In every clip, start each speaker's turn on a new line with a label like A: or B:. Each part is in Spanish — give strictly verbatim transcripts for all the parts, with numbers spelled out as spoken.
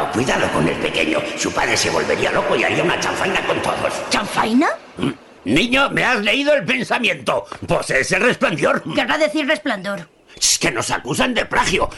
A: Cuidado, cuidado con el pequeño. Su padre se volvería loco y haría una chanfaina con todos.
B: ¿Chanfaina?
A: ¿Mm? Niño, ¿me has leído el pensamiento? Pues es el Resplandor.
B: Querrá decir resplandor.
A: Es que nos acusan de plagio.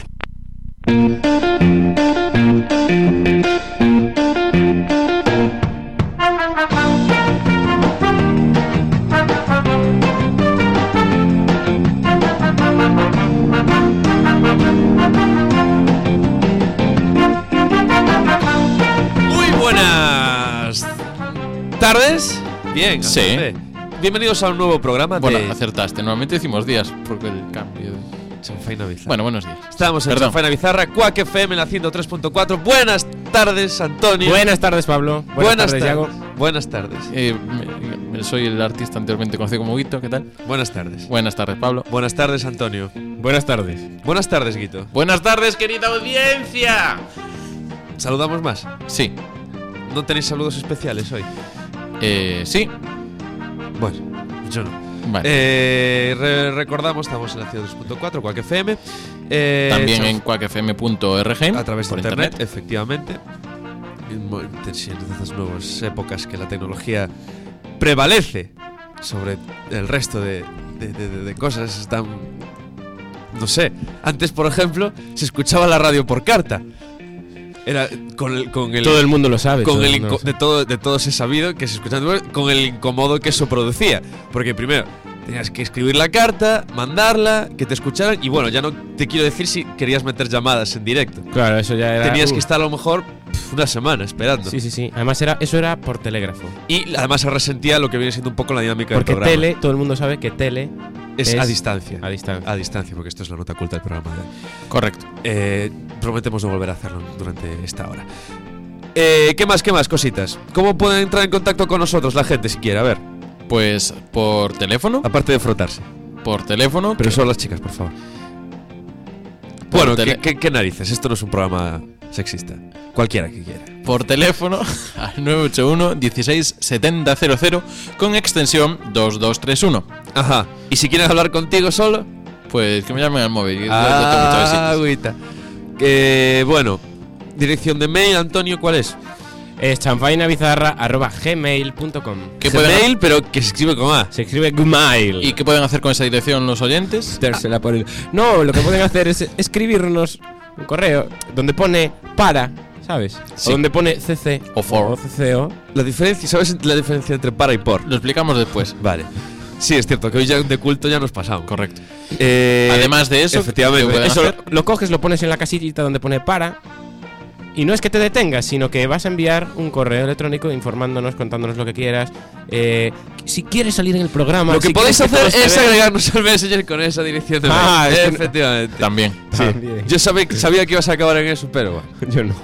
C: Muy buenas tardes. Bien,
D: sí.
C: Hombre. Bienvenidos a un nuevo programa.
D: Bueno,
C: de...
D: acertaste. Normalmente decimos días porque el cambio de...
C: Chanfaina Bizarra.
D: Bueno, buenos días.
C: Estamos en
D: Perdón.
C: Chanfaina Bizarra, Quack F M en la ciento tres punto cuatro. Buenas tardes, Antonio.
E: Buenas tardes, Pablo. Buenas,
C: Buenas
E: tardes, Yago.
C: Buenas tardes.
D: Eh, me- me- soy el artista anteriormente conocido como Guito. ¿Qué tal?
C: Buenas tardes.
D: Buenas tardes, Pablo.
C: Buenas tardes, Antonio.
E: Buenas tardes.
C: Buenas tardes, Guito.
D: Buenas tardes, querida audiencia.
C: ¿Saludamos más?
D: Sí.
C: ¿No tenéis saludos especiales hoy?
D: Eh, sí.
C: Bueno, yo no.
D: Vale.
C: Eh, re- recordamos, estamos en la ciento tres punto cuatro, Quack F M. Eh,
D: También
C: Chanf-
D: en quack f m punto org.
C: A través de
D: por
C: internet, efectivamente. En estas nuevas épocas que la tecnología prevalece sobre el resto de, de, de, de cosas, están. No sé. Antes, por ejemplo, se escuchaba la radio por carta. Era con el. Con el
E: Todo el mundo lo sabe.
C: con
E: todo
C: el
E: el mundo
C: inco-
E: lo
C: de
E: sabe.
C: todo de todos he sabido que se escuchaba con el incómodo que eso producía, porque primero tenías que escribir la carta, mandarla, que te escucharan y bueno, ya no te quiero decir si querías meter llamadas en directo.
E: Claro, eso ya era.
C: Tenías
E: uh.
C: que estar a lo mejor pf, una semana esperando.
E: Sí, sí, sí. Además, era, eso era por telégrafo.
C: Y además se resentía lo que viene siendo un poco la dinámica
E: Porque
C: del programa.
E: tele, todo el mundo sabe que tele
C: es,
E: es
C: a distancia.
E: a distancia.
C: A distancia, porque esto es la nota oculta del programa de hoy.
D: Correcto.
C: Eh, prometemos no volver a hacerlo durante esta hora. Eh, ¿Qué más, qué más cositas? ¿Cómo pueden entrar en contacto con nosotros la gente si quiere? A ver,
D: Pues por teléfono.
C: aparte de frotarse.
D: Por teléfono.
C: Pero
D: que-
C: solo las chicas, por favor.
D: por
C: Bueno,
D: tele-
C: ¿qué, qué, qué narices? Esto no es un programa sexista. Cualquiera que quiera.
D: Por teléfono al nueve ocho uno, dieciséis, setenta, cero cero con extensión dos dos tres uno.
C: Ajá. ¿Y si quieren hablar contigo solo?
D: Pues que me llamen al móvil. que lo- lo tengo
C: Ah,
D: muchas veces.
C: agüita. Que bueno. Dirección de mail, Antonio, ¿cuál es?
E: Es chanfainabizarra arroba gmail punto com.
D: ¿Qué pueden-
C: Gmail, pero que se escribe con A.
E: Se escribe Gmail.
D: ¿Y qué pueden hacer con esa dirección los oyentes?
E: Metérsela por el- No, lo que pueden hacer es escribirnos un correo donde pone para, ¿sabes?
D: Sí.
E: O donde pone cc
D: O for.
E: o cco.
C: La diferencia, ¿sabes la diferencia entre para y por?
D: Lo explicamos después.
C: Vale. Sí, es cierto que hoy ya de culto ya nos pasamos.
D: Correcto.
C: Eh,
D: Además de eso,
C: efectivamente.
D: ¿qué pueden
E: Eso
D: hacer?
E: lo coges, lo pones en la casillita donde pone para. Y no es que te detengas, sino que vas a enviar un correo electrónico informándonos, contándonos lo que quieras. Eh, si quieres salir en el programa.
C: Lo que
E: si
C: podéis
E: quieres que
C: hacer
E: todos te
C: es
E: vean.
C: agregarnos al Messenger con esa dirección de
E: Ah,
C: mail.
E: es que no-
C: Efectivamente.
D: También.
C: Sí.
E: También.
C: Yo sabía, sabía que ibas a acabar en eso, pero bueno.
E: Yo no.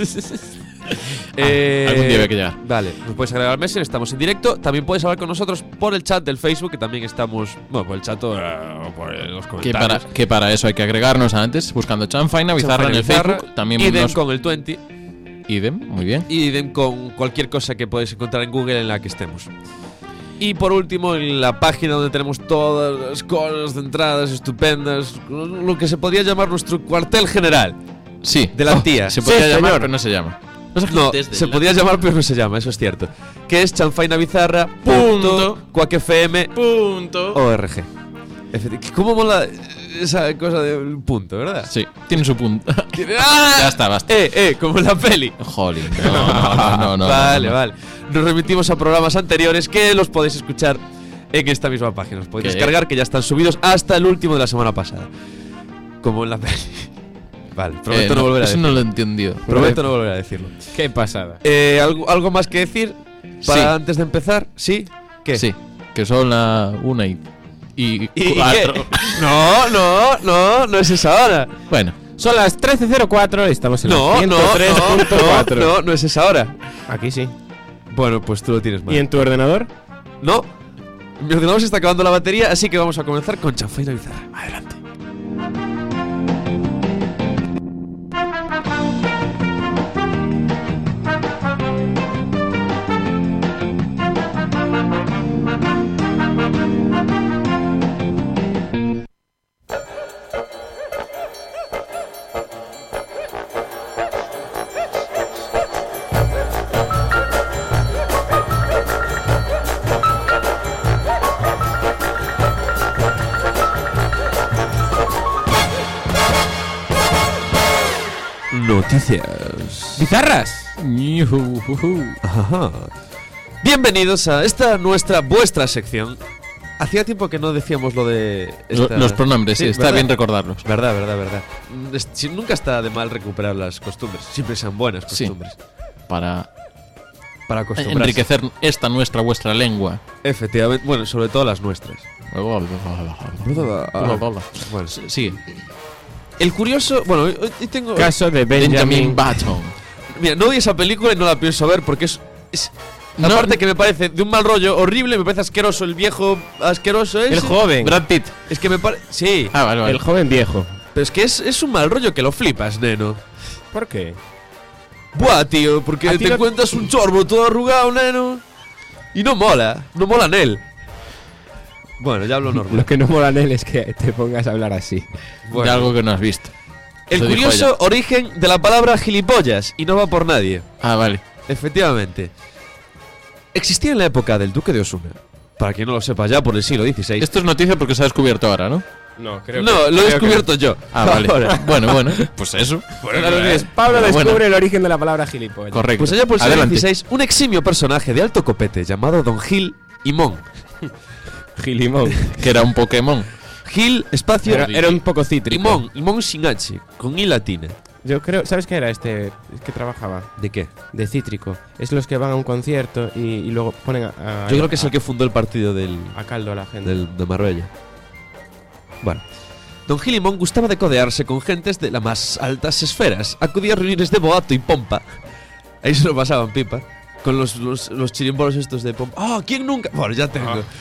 C: Eh,
D: algún día había que llegar.
C: Vale, nos puedes agregar al Messenger, estamos en directo. También puedes hablar con nosotros por el chat del Facebook, que también estamos. Bueno, por el chat o eh, por los
D: Que para,
C: comentarios.
D: que para eso hay que agregarnos antes, buscando Chanfaina Bizarra en el
C: Bizarra,
D: Facebook. También
C: idem
D: nos-
C: con el veinte.
D: idem, muy bien.
C: Y idem con cualquier cosa que podéis encontrar en Google en la que estemos. Y por último, en la página donde tenemos todas las cosas de entradas estupendas, lo que se podría llamar nuestro cuartel general.
D: Sí.
C: De la tía.
D: Se podría
C: Sí,
D: llamar,
C: señor.
D: pero no se llama.
C: No,
D: Desde
C: se
D: la-
C: podía llamar, pero no se llama, eso es cierto. Que es chanfainabizarra punto quack f m punto org. Efecti- ¿Cómo mola esa cosa del punto, verdad?
D: Sí, tiene su punto.
C: ¡Ah!
D: Ya está, basta.
C: Eh, eh, como en la peli.
D: Jolín. No, no, no, no, no,
C: vale,
D: no, no.
C: vale. Nos remitimos a programas anteriores que los podéis escuchar en esta misma página. Los podéis
D: ¿Qué?
C: descargar, que ya están subidos hasta el último de la semana pasada. Como en la peli. Vale, prometo
D: Eh,
C: no, volver a
D: Eso
C: decirlo.
D: no lo he entendido.
C: Prometo no volver a decirlo.
E: Qué pasada.
C: Eh, ¿algo, ¿Algo más que decir? Para
D: Sí.
C: antes de empezar, ¿sí? ¿Qué?
D: Sí, que son la una y, y,
C: ¿Y
D: cuatro.
C: qué? No, no, no, no es esa hora.
D: Bueno,
E: Son las trece cero cuatro y estamos en
C: No,
E: la
C: no,
E: ciento tres punto
C: no,
E: cuatro.
C: no, no es esa hora.
E: Aquí sí.
C: Bueno, pues tú lo tienes mal.
E: ¿Y en tu ordenador?
C: No, mi ordenador se está acabando la batería, así que vamos a comenzar con Chanfaina Bizarra. Adelante. Noticias.
E: ¡Bizarras!
D: Yujujuju.
C: Ajá. Bienvenidos a esta nuestra, vuestra sección. Hacía tiempo que no decíamos lo de...
D: Lo-
C: esta-
D: Los pronombres, sí, está
C: ¿verdad?
D: bien recordarlos.
C: Verdad, verdad, verdad. Mm, es- si- Nunca está de mal recuperar las costumbres. Siempre sean buenas
D: Sí.
C: costumbres.
D: Para
C: Para acostumbrarse.
D: enriquecer esta nuestra, vuestra lengua.
C: Efectivamente. Bueno, sobre todo las nuestras. Bueno,
D: Sigue.
C: el curioso... Bueno, hoy, hoy tengo...
E: Caso de
D: Benjamin
E: Benjamin.
D: Button.
C: Mira, no vi esa película y no la pienso ver porque es... es
D: No-
C: aparte que me parece de un mal rollo horrible, me parece asqueroso el viejo asqueroso ese.
E: El joven.
D: Brad Pitt.
C: Es que me parece... Sí,
D: Ah, vale, vale.
E: El joven viejo.
C: pero es que es, es un mal rollo que lo flipas, neno.
E: ¿Por qué?
C: Buah, tío, porque
E: A ti
C: te
E: no-
C: encuentras un chorbo todo arrugado, neno. Y no mola, no mola en él. Bueno, ya hablo normal.
E: Lo que no mola en él es que te pongas a hablar así.
C: Bueno.
D: De algo que no has visto.
C: El
D: Eso dijo
C: curioso
D: ella.
C: origen de la palabra gilipollas, y no va por nadie.
D: Ah, vale.
C: Efectivamente. Existía en la época del duque de Osuna. Para quien no lo sepa ya, por el siglo dieciséis.
D: Esto es noticia porque se ha descubierto ahora, ¿no?
E: No, creo
C: No, lo he descubierto yo.
D: Ah, vale.
C: Ahora.
D: Bueno, bueno. Pues eso.
E: Pablo
D: Bueno,
E: descubre
D: bueno.
E: el origen de la palabra gilipollas.
D: Correcto.
C: Pues allá por el siglo
D: Adelante.
C: dieciséis, un eximio personaje de alto copete llamado Don Gil Imón.
E: Gilimón.
D: Que era un Pokémon.
C: Gil, espacio,
E: Era, era un poco cítrico.
C: Imón, Imón sin H, con I latina.
E: Yo creo, ¿sabes qué era este que trabajaba?
C: ¿De qué?
E: De cítrico. Es los que van a un concierto y, y luego ponen a, a-
C: Yo creo que es
E: a-
C: el que fundó el partido del,
E: a caldo a la gente.
C: del, de Marbella. Bueno. Don Gil Imón gustaba de codearse con gentes de las más altas esferas. Acudía a reuniones de boato y pompa. Ahí se lo pasaban pipa. Con los, los, los chirimbolos estos de pompa. ¡Ah! ¿Quién nunca? Bueno, ya tengo.
E: Ah.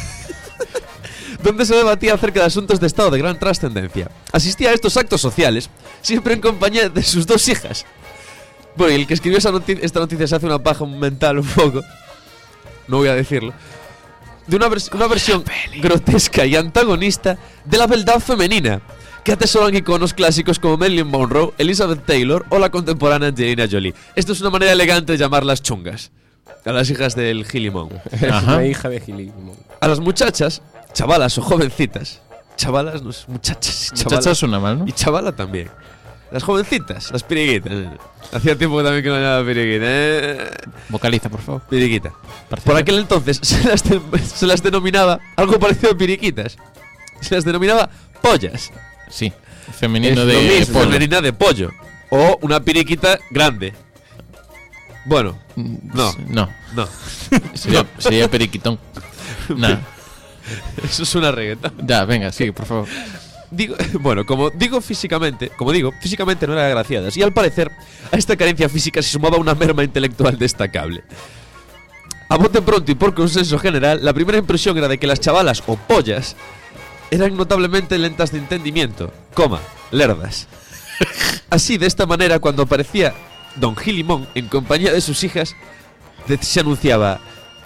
C: Donde se debatía acerca de asuntos de estado de gran trascendencia. Asistía a estos actos sociales, siempre en compañía de sus dos hijas. Bueno, y el que escribió esa noti- esta noticia se hace una paja mental un poco. No voy a decirlo. De una, vers- una versión grotesca y antagonista de la beldad femenina, que atesoran iconos clásicos como Marilyn Monroe, Elizabeth Taylor o la contemporánea Angelina Jolie. Esto es una manera elegante de llamarlas chungas. A las hijas del Gilimón.
E: Es
D: Ajá.
E: una hija de Gilimón.
C: A las muchachas, chavalas o jovencitas. Chavalas, no sé, muchachas y chavalas.
D: Muchachas suena mal, ¿no?
C: Y chavala también. Las jovencitas, las piriguitas. Hacía tiempo que también que no llamaba piriguita. ¿eh?
D: Vocaliza, por favor.
C: Piriguita.
D: Parece-
C: Por aquel entonces se las, de- se las denominaba algo parecido a piriquitas. Se las denominaba pollas.
D: Sí. Femenino
C: Es
D: de
C: lo mismo,
D: pollo.
C: femenina de pollo. O una piriquita grande. Bueno, no.
D: No.
C: no.
D: Sería, sería periquitón. Nah.
C: Eso es una reggaetón.
D: Ya, venga, sigue, por favor.
C: Digo, bueno, como digo físicamente, como digo, físicamente no eran agraciadas y al parecer a esta carencia física se sumaba una merma intelectual destacable. A bote pronto y por consenso general, la primera impresión era de que las chavalas o pollas eran notablemente lentas de entendimiento, coma, lerdas. Así, de esta manera, cuando aparecía Don Gilimón en compañía de sus hijas, de- se anunciaba: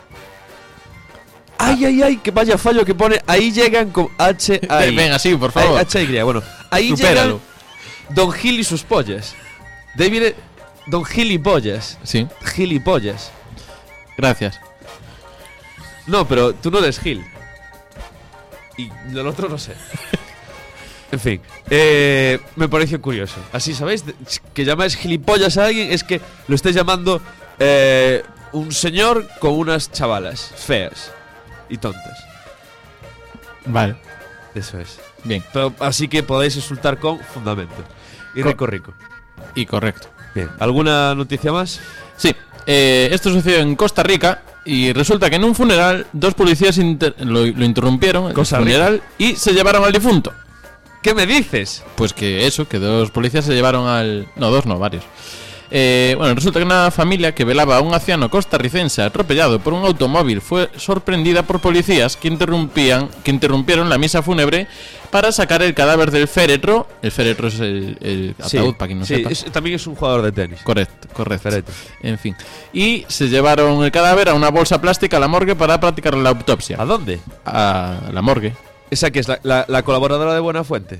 C: ¡ay, ay, ay! Que vaya fallo que pone, ahí llegan con H A I.
D: Venga, sí, por favor.
C: H Y, bueno, ahí
D: Supéralo.
C: llegan Don Gil y sus pollas. De ahí viene Don Gilipollas.
D: Sí,
C: Gilipollas.
D: gracias.
C: No, pero tú no eres Gil. Y del otro no sé. En fin, eh, me pareció curioso. Así, ¿sabéis? De- Que llamáis gilipollas a alguien es que lo estáis llamando eh, un señor con unas chavalas feas y tontas.
D: Vale,
C: Eso es.
D: bien.
C: Pero, así que podéis insultar con fundamento. Y
D: Co-
C: rico, rico.
D: Y correcto.
C: Bien. ¿Alguna noticia más?
D: Sí, eh, esto sucedió en Costa Rica y resulta que en un funeral dos policías inter- lo, lo interrumpieron, el
C: Costa
D: funeral, y se llevaron al difunto.
C: ¿Qué me dices?
D: Pues que eso, que dos policías se llevaron al... No, dos no, varios. Eh, bueno, resulta que una familia que velaba a un anciano costarricense atropellado por un automóvil fue sorprendida por policías que interrumpían, que interrumpieron la misa fúnebre para sacar el cadáver del féretro. El féretro es el, el ataúd, para quien no
C: sí,
D: sepa.
C: es- también es un jugador de tenis.
D: Correcto, correcto.
C: Féretro.
D: En fin. Y se llevaron el cadáver a una bolsa plástica a la morgue para practicar la autopsia.
C: ¿A dónde?
D: A la morgue.
C: ¿Esa que es la, la- la colaboradora de Buenafuente?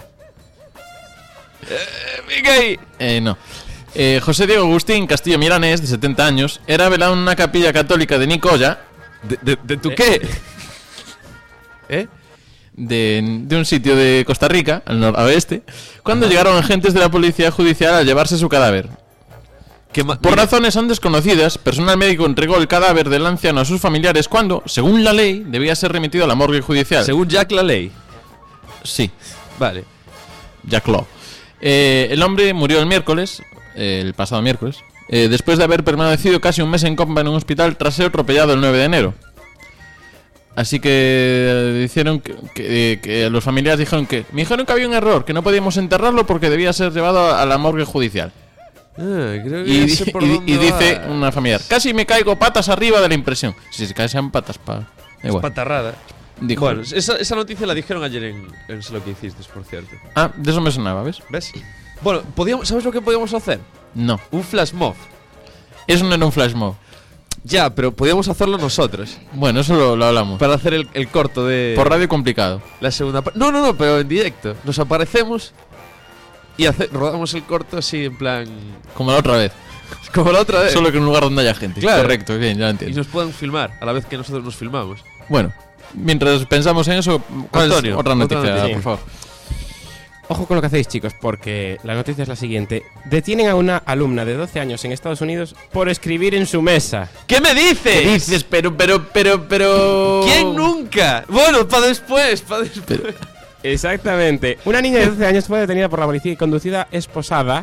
C: Eh, Miguel.
D: Eh, no. Eh, José Diego Agustín Castillo Milanés, de setenta años, era velado en una capilla católica de Nicoya.
C: ¿De, de, de tu qué? ¿Eh?
D: de, de un sitio de Costa Rica, al noroeste, cuando llegaron agentes de la policía judicial a llevarse su cadáver.
C: Que ma-
D: Por
C: mira,
D: razones aún desconocidas, personal médico entregó el cadáver del anciano a sus familiares cuando, según la ley, debía ser remitido a la morgue judicial.
C: según Jack la ley.
D: Sí,
C: Vale.
D: Jack Law. Eh, el hombre murió el miércoles, eh, el pasado miércoles, eh, después de haber permanecido casi un mes en coma en un hospital tras ser atropellado el nueve de enero. Así que eh, dijeron que, que, que los familiares dijeron que me dijeron que había un error, que no podíamos enterrarlo porque debía ser llevado a la morgue judicial.
C: Ah, creo que
D: Y,
C: ya sé
D: di-
C: por
D: y di-
C: dónde
D: y dice
C: va.
D: una familiar, casi me caigo patas arriba de la impresión. Si se caen patas, pa.
C: Es
D: Igual.
C: patarrada.
D: Dijo.
C: Bueno, esa, esa noticia la dijeron ayer en, en Sé lo que hiciste, por cierto.
D: Ah, de eso me sonaba, ¿ves?
C: ¿Ves? Bueno, podíamos, ¿sabes lo que podíamos hacer?
D: No.
C: Un flash mob.
D: Eso no era un flash mob.
C: Ya, pero podíamos hacerlo nosotros.
D: Bueno, eso lo, lo hablamos.
C: Para hacer el, el corto de.
D: Por radio complicado.
C: La segunda parte. No, no, no, pero en directo. Nos aparecemos y hace- rodamos el corto así en plan.
D: Como la otra vez.
C: Como la otra vez.
D: Solo que en un lugar donde haya gente.
C: Claro.
D: Correcto, bien, ya lo
C: Y
D: entiendo.
C: nos puedan filmar a la vez que nosotros nos filmamos.
D: Bueno, mientras pensamos en eso, ¿cuál
C: Antonio,
D: es otra
C: otra
D: noticia,
C: noticia.
D: por favor?
E: Ojo con lo que hacéis, chicos, porque la noticia es la siguiente. Detienen a una alumna de doce años en Estados Unidos por escribir en su mesa.
C: ¿Qué me dices?
D: ¿Qué dices? Pero, pero, pero, pero...
C: ¿Quién nunca? Bueno, para después, para después.
D: Pero-
E: Exactamente. Una niña de doce años fue detenida por la policía y conducida esposada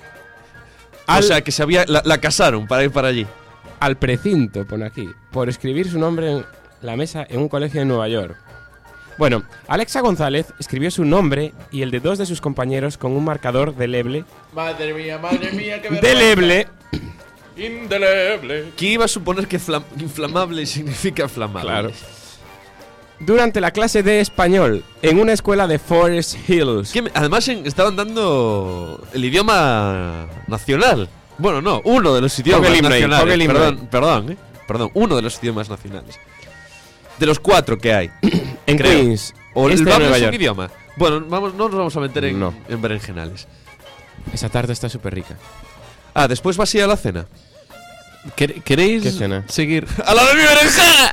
E: al,
C: O sea, que se había, la, la casaron para ir para allí.
E: al precinto, pone aquí, por escribir su nombre en la mesa en un colegio de Nueva York. Bueno, Alexa González escribió su nombre y el de dos de sus compañeros con un marcador deleble.
D: Madre mía, madre mía, qué
E: Deleble.
D: Indeleble.
C: ¿Quién iba a suponer que flam- inflamable significa flamable?
E: Claro. Durante la clase de español en una escuela de Forest Hills.
C: Que me- además en- estaban dando el idioma nacional. Bueno, no, uno de los idiomas
E: Pon el himno ahí,
C: nacionales.
E: pon el himno
C: perdón, perdón, eh. Perdón, uno de los idiomas nacionales. De los cuatro que hay.
E: En
C: creo.
E: Queens.
C: ¿O
E: este
C: el
E: de
C: vamos
E: Nueva
C: es un
E: York.
C: idioma? Bueno, vamos, no nos vamos a meter en,
E: No.
C: en berenjenales.
E: Esa tarde está súper rica.
C: Ah, después vas a ir a la cena.
D: ¿Quer- ¿Queréis
E: ¿Qué cena?
D: seguir?
C: ¡A la de mi berenjena!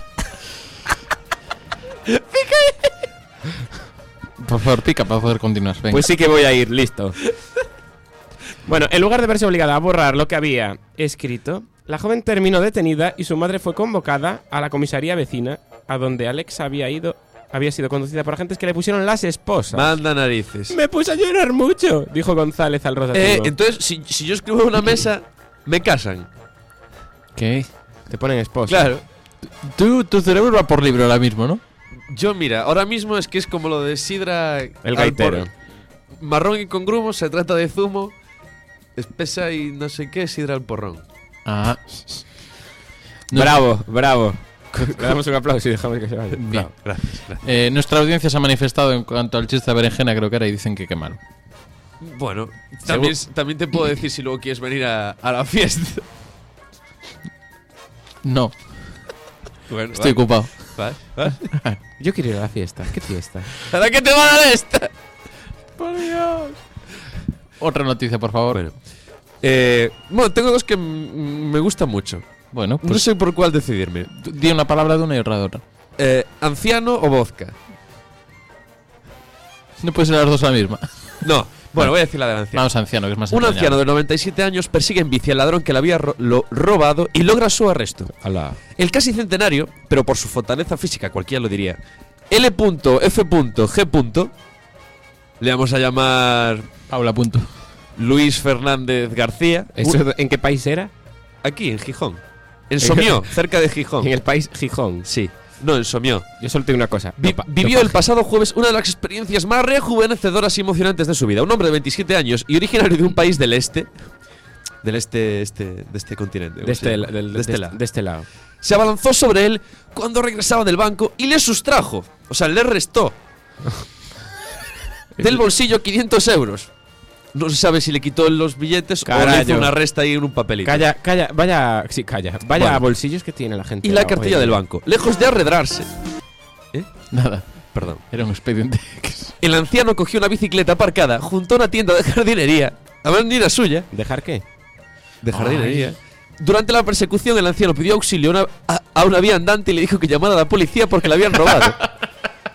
D: Por favor, pica para poder continuar. Venga.
E: Pues sí que voy a ir, listo. Bueno, en lugar de verse obligada a borrar lo que había escrito, la joven terminó detenida y su madre fue convocada a la comisaría vecina, a donde Alexa había ido, había sido conducida por agentes que le pusieron las esposas.
C: Manda narices.
E: Me puse a llorar mucho, dijo González al
C: Eh,
E: rotativo.
C: entonces, si, si yo escribo en una mesa, me casan.
D: ¿Qué?
E: Te ponen esposa.
C: Claro.
D: Tú, tu cerebro va por libro ahora mismo, ¿no?
C: Yo, mira, ahora mismo es que es como lo de sidra.
E: El
C: al
E: gaitero.
C: por- Marrón y con grumos, se trata de zumo. Espesa y no sé qué, sidra al porrón.
D: Ah. No-
E: Bravo, bravo. Le damos un aplauso y dejamos que se vaya.
D: Bien.
E: Bravo.
C: Gracias, gracias.
D: Eh, nuestra audiencia se ha manifestado en cuanto al chiste de berenjena, creo que era, y dicen que qué malo.
C: Bueno, también, también te puedo decir si luego quieres venir a, a la fiesta.
D: No,
C: Bueno,
D: estoy ocupado.
C: vale, vale.
E: Yo quiero ir a la fiesta. ¿Qué fiesta?
C: ¿Para qué te va a dar esta?
D: Por Dios. Otra noticia, por favor.
C: Bueno, eh, bueno, tengo dos que mm, me gustan mucho.
D: Bueno,
C: No
D: pues
C: sé por cuál decidirme.
D: di una palabra de una y otra de otra.
C: Eh, ¿Anciano o vodka?
D: No puede ser las dos a la misma.
C: No. Bueno, voy a decir la del anciano.
D: Vamos, anciano, que es más
C: Un
D: entrañable.
C: anciano de noventa y siete años persigue en bici al ladrón que le había ro- lo robado y logra su arresto.
E: Hola.
C: El casi centenario, pero por su fortaleza física, cualquiera lo diría, L F G. Le vamos a llamar
D: Paula, punto.
C: Luis Fernández García.
E: ¿Eso
C: Un-
E: en qué país era?
C: aquí, en Gijón. En Somió, cerca de Gijón.
E: En el país Gijón.
C: Sí. No, en Somió.
E: Yo solo tengo una cosa.
C: Vi-
E: Dopa-
C: vivió el
E: dopaje.
C: pasado jueves una de las experiencias más rejuvenecedoras y emocionantes de su vida. Un hombre de veintisiete años y originario de un país del este. Del este, este de este continente.
E: de este,
C: sí,
E: la- del-
C: de este
E: de-
C: lado.
E: de este lado.
C: Se abalanzó sobre él cuando regresaba del banco y le sustrajo, o sea, le restó del bolsillo quinientos euros. No se sabe si le quitó los billetes o le
E: Carayo.
C: hizo una resta ahí en un papelito.
E: Calla, calla, vaya, sí, calla. Vaya
C: Bueno.
E: bolsillos que tiene la gente.
C: Y la
E: hoy
C: cartilla
E: en
C: del
E: día.
C: banco. Lejos de arredrarse.
D: Nada,
C: Perdón.
D: era un expediente.
C: El anciano cogió una bicicleta aparcada junto a una tienda de jardinería. A ver, ni era suya.
E: ¿Dejar qué?
C: De jardinería. Durante la persecución, el anciano pidió auxilio a una, a, a una viandante y le dijo que llamara a la policía porque la habían robado.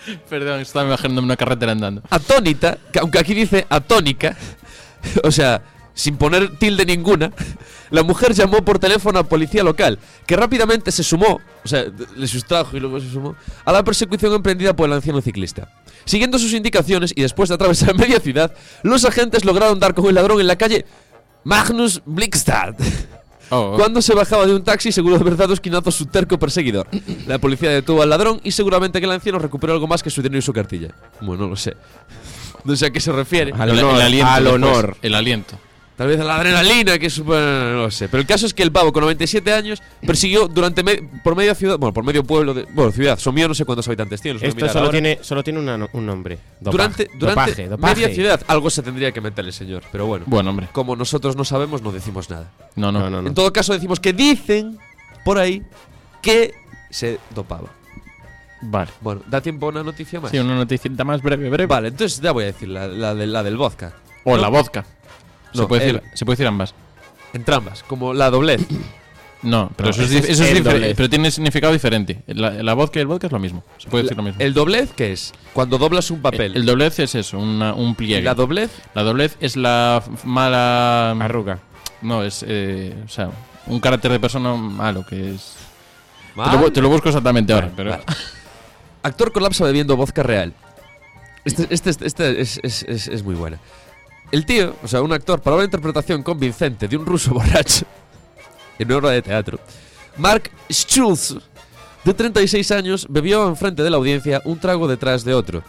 D: Perdón, estaba imaginándome una carretera andando.
C: Atónita, que aunque aquí dice atónica, o sea, sin poner tilde ninguna, la mujer llamó por teléfono a policía local, que rápidamente se sumó, o sea, le sustrajo y luego se sumó, a la persecución emprendida por el anciano ciclista. Siguiendo sus indicaciones y después de atravesar media ciudad, los agentes lograron dar con el ladrón en la calle Magnus Blixstad.
D: Oh, oh.
C: Cuando se bajaba de un taxi, seguro de haber dado esquinazo a su terco perseguidor. La policía detuvo al ladrón y seguramente que el anciano recuperó algo más que su dinero y su cartilla. Bueno, no lo sé. No sé a qué se refiere.
E: Al
D: El, el
E: honor,
D: aliento.
E: al
D: después,
E: honor.
D: El aliento.
C: Tal vez a la adrenalina, que es super, no lo sé. Pero el caso es que el pavo, con noventa y siete años, persiguió durante me- por media ciudad, bueno, por medio pueblo, de, bueno, ciudad, Somío, no sé cuántos habitantes tiene. los voy a
E: Esto
C: mirar
E: solo
C: ahora.
E: tiene, solo tiene una no- un nombre. Dopaje.
C: Durante, durante
E: dopaje, dopaje.
C: media ciudad, algo se tendría que meter el señor. Pero bueno,
D: Bueno, hombre.
C: como nosotros no sabemos, no decimos nada.
D: No, no.
E: No, no, no.
C: En todo caso, decimos que dicen por ahí que se dopaba.
D: Vale.
C: Bueno, ¿da tiempo a una noticia más?
D: Sí, una noticia más breve, breve.
C: Vale, entonces ya voy a decir la, la, de- la del vodka.
D: O
C: No.
D: la vodka. Se,
C: No,
D: puede decir,
C: el-
D: se puede decir ambas.
C: Entrambas, como la doblez.
D: No, pero
E: No,
D: eso es,
E: ese
D: dif-
E: es
D: eso es
E: el
D: diferente.
E: doblez.
D: Pero tiene significado diferente. La, la vodka y el vodka es lo mismo. Se puede decir lo mismo.
C: ¿El doblez qué es? Cuando doblas un papel.
D: El, el doblez es eso, una- un
C: ¿Y
D: pliegue.
C: la doblez?
D: La doblez es la f- mala.
E: Arruga.
D: No, es. Eh, o sea, un carácter de persona malo que es. Te lo,
C: Mal.
D: bu- te lo busco exactamente ahora,
C: Vale,
D: pero.
C: vale. Actor colapsa bebiendo vodka real. Este, este, este, este es, es, es, es muy buena. El tío, o sea, un actor, para una interpretación convincente de un ruso borracho en una obra de teatro, Mark Schulz, de treinta y seis años, bebió enfrente de la audiencia un trago detrás de otro.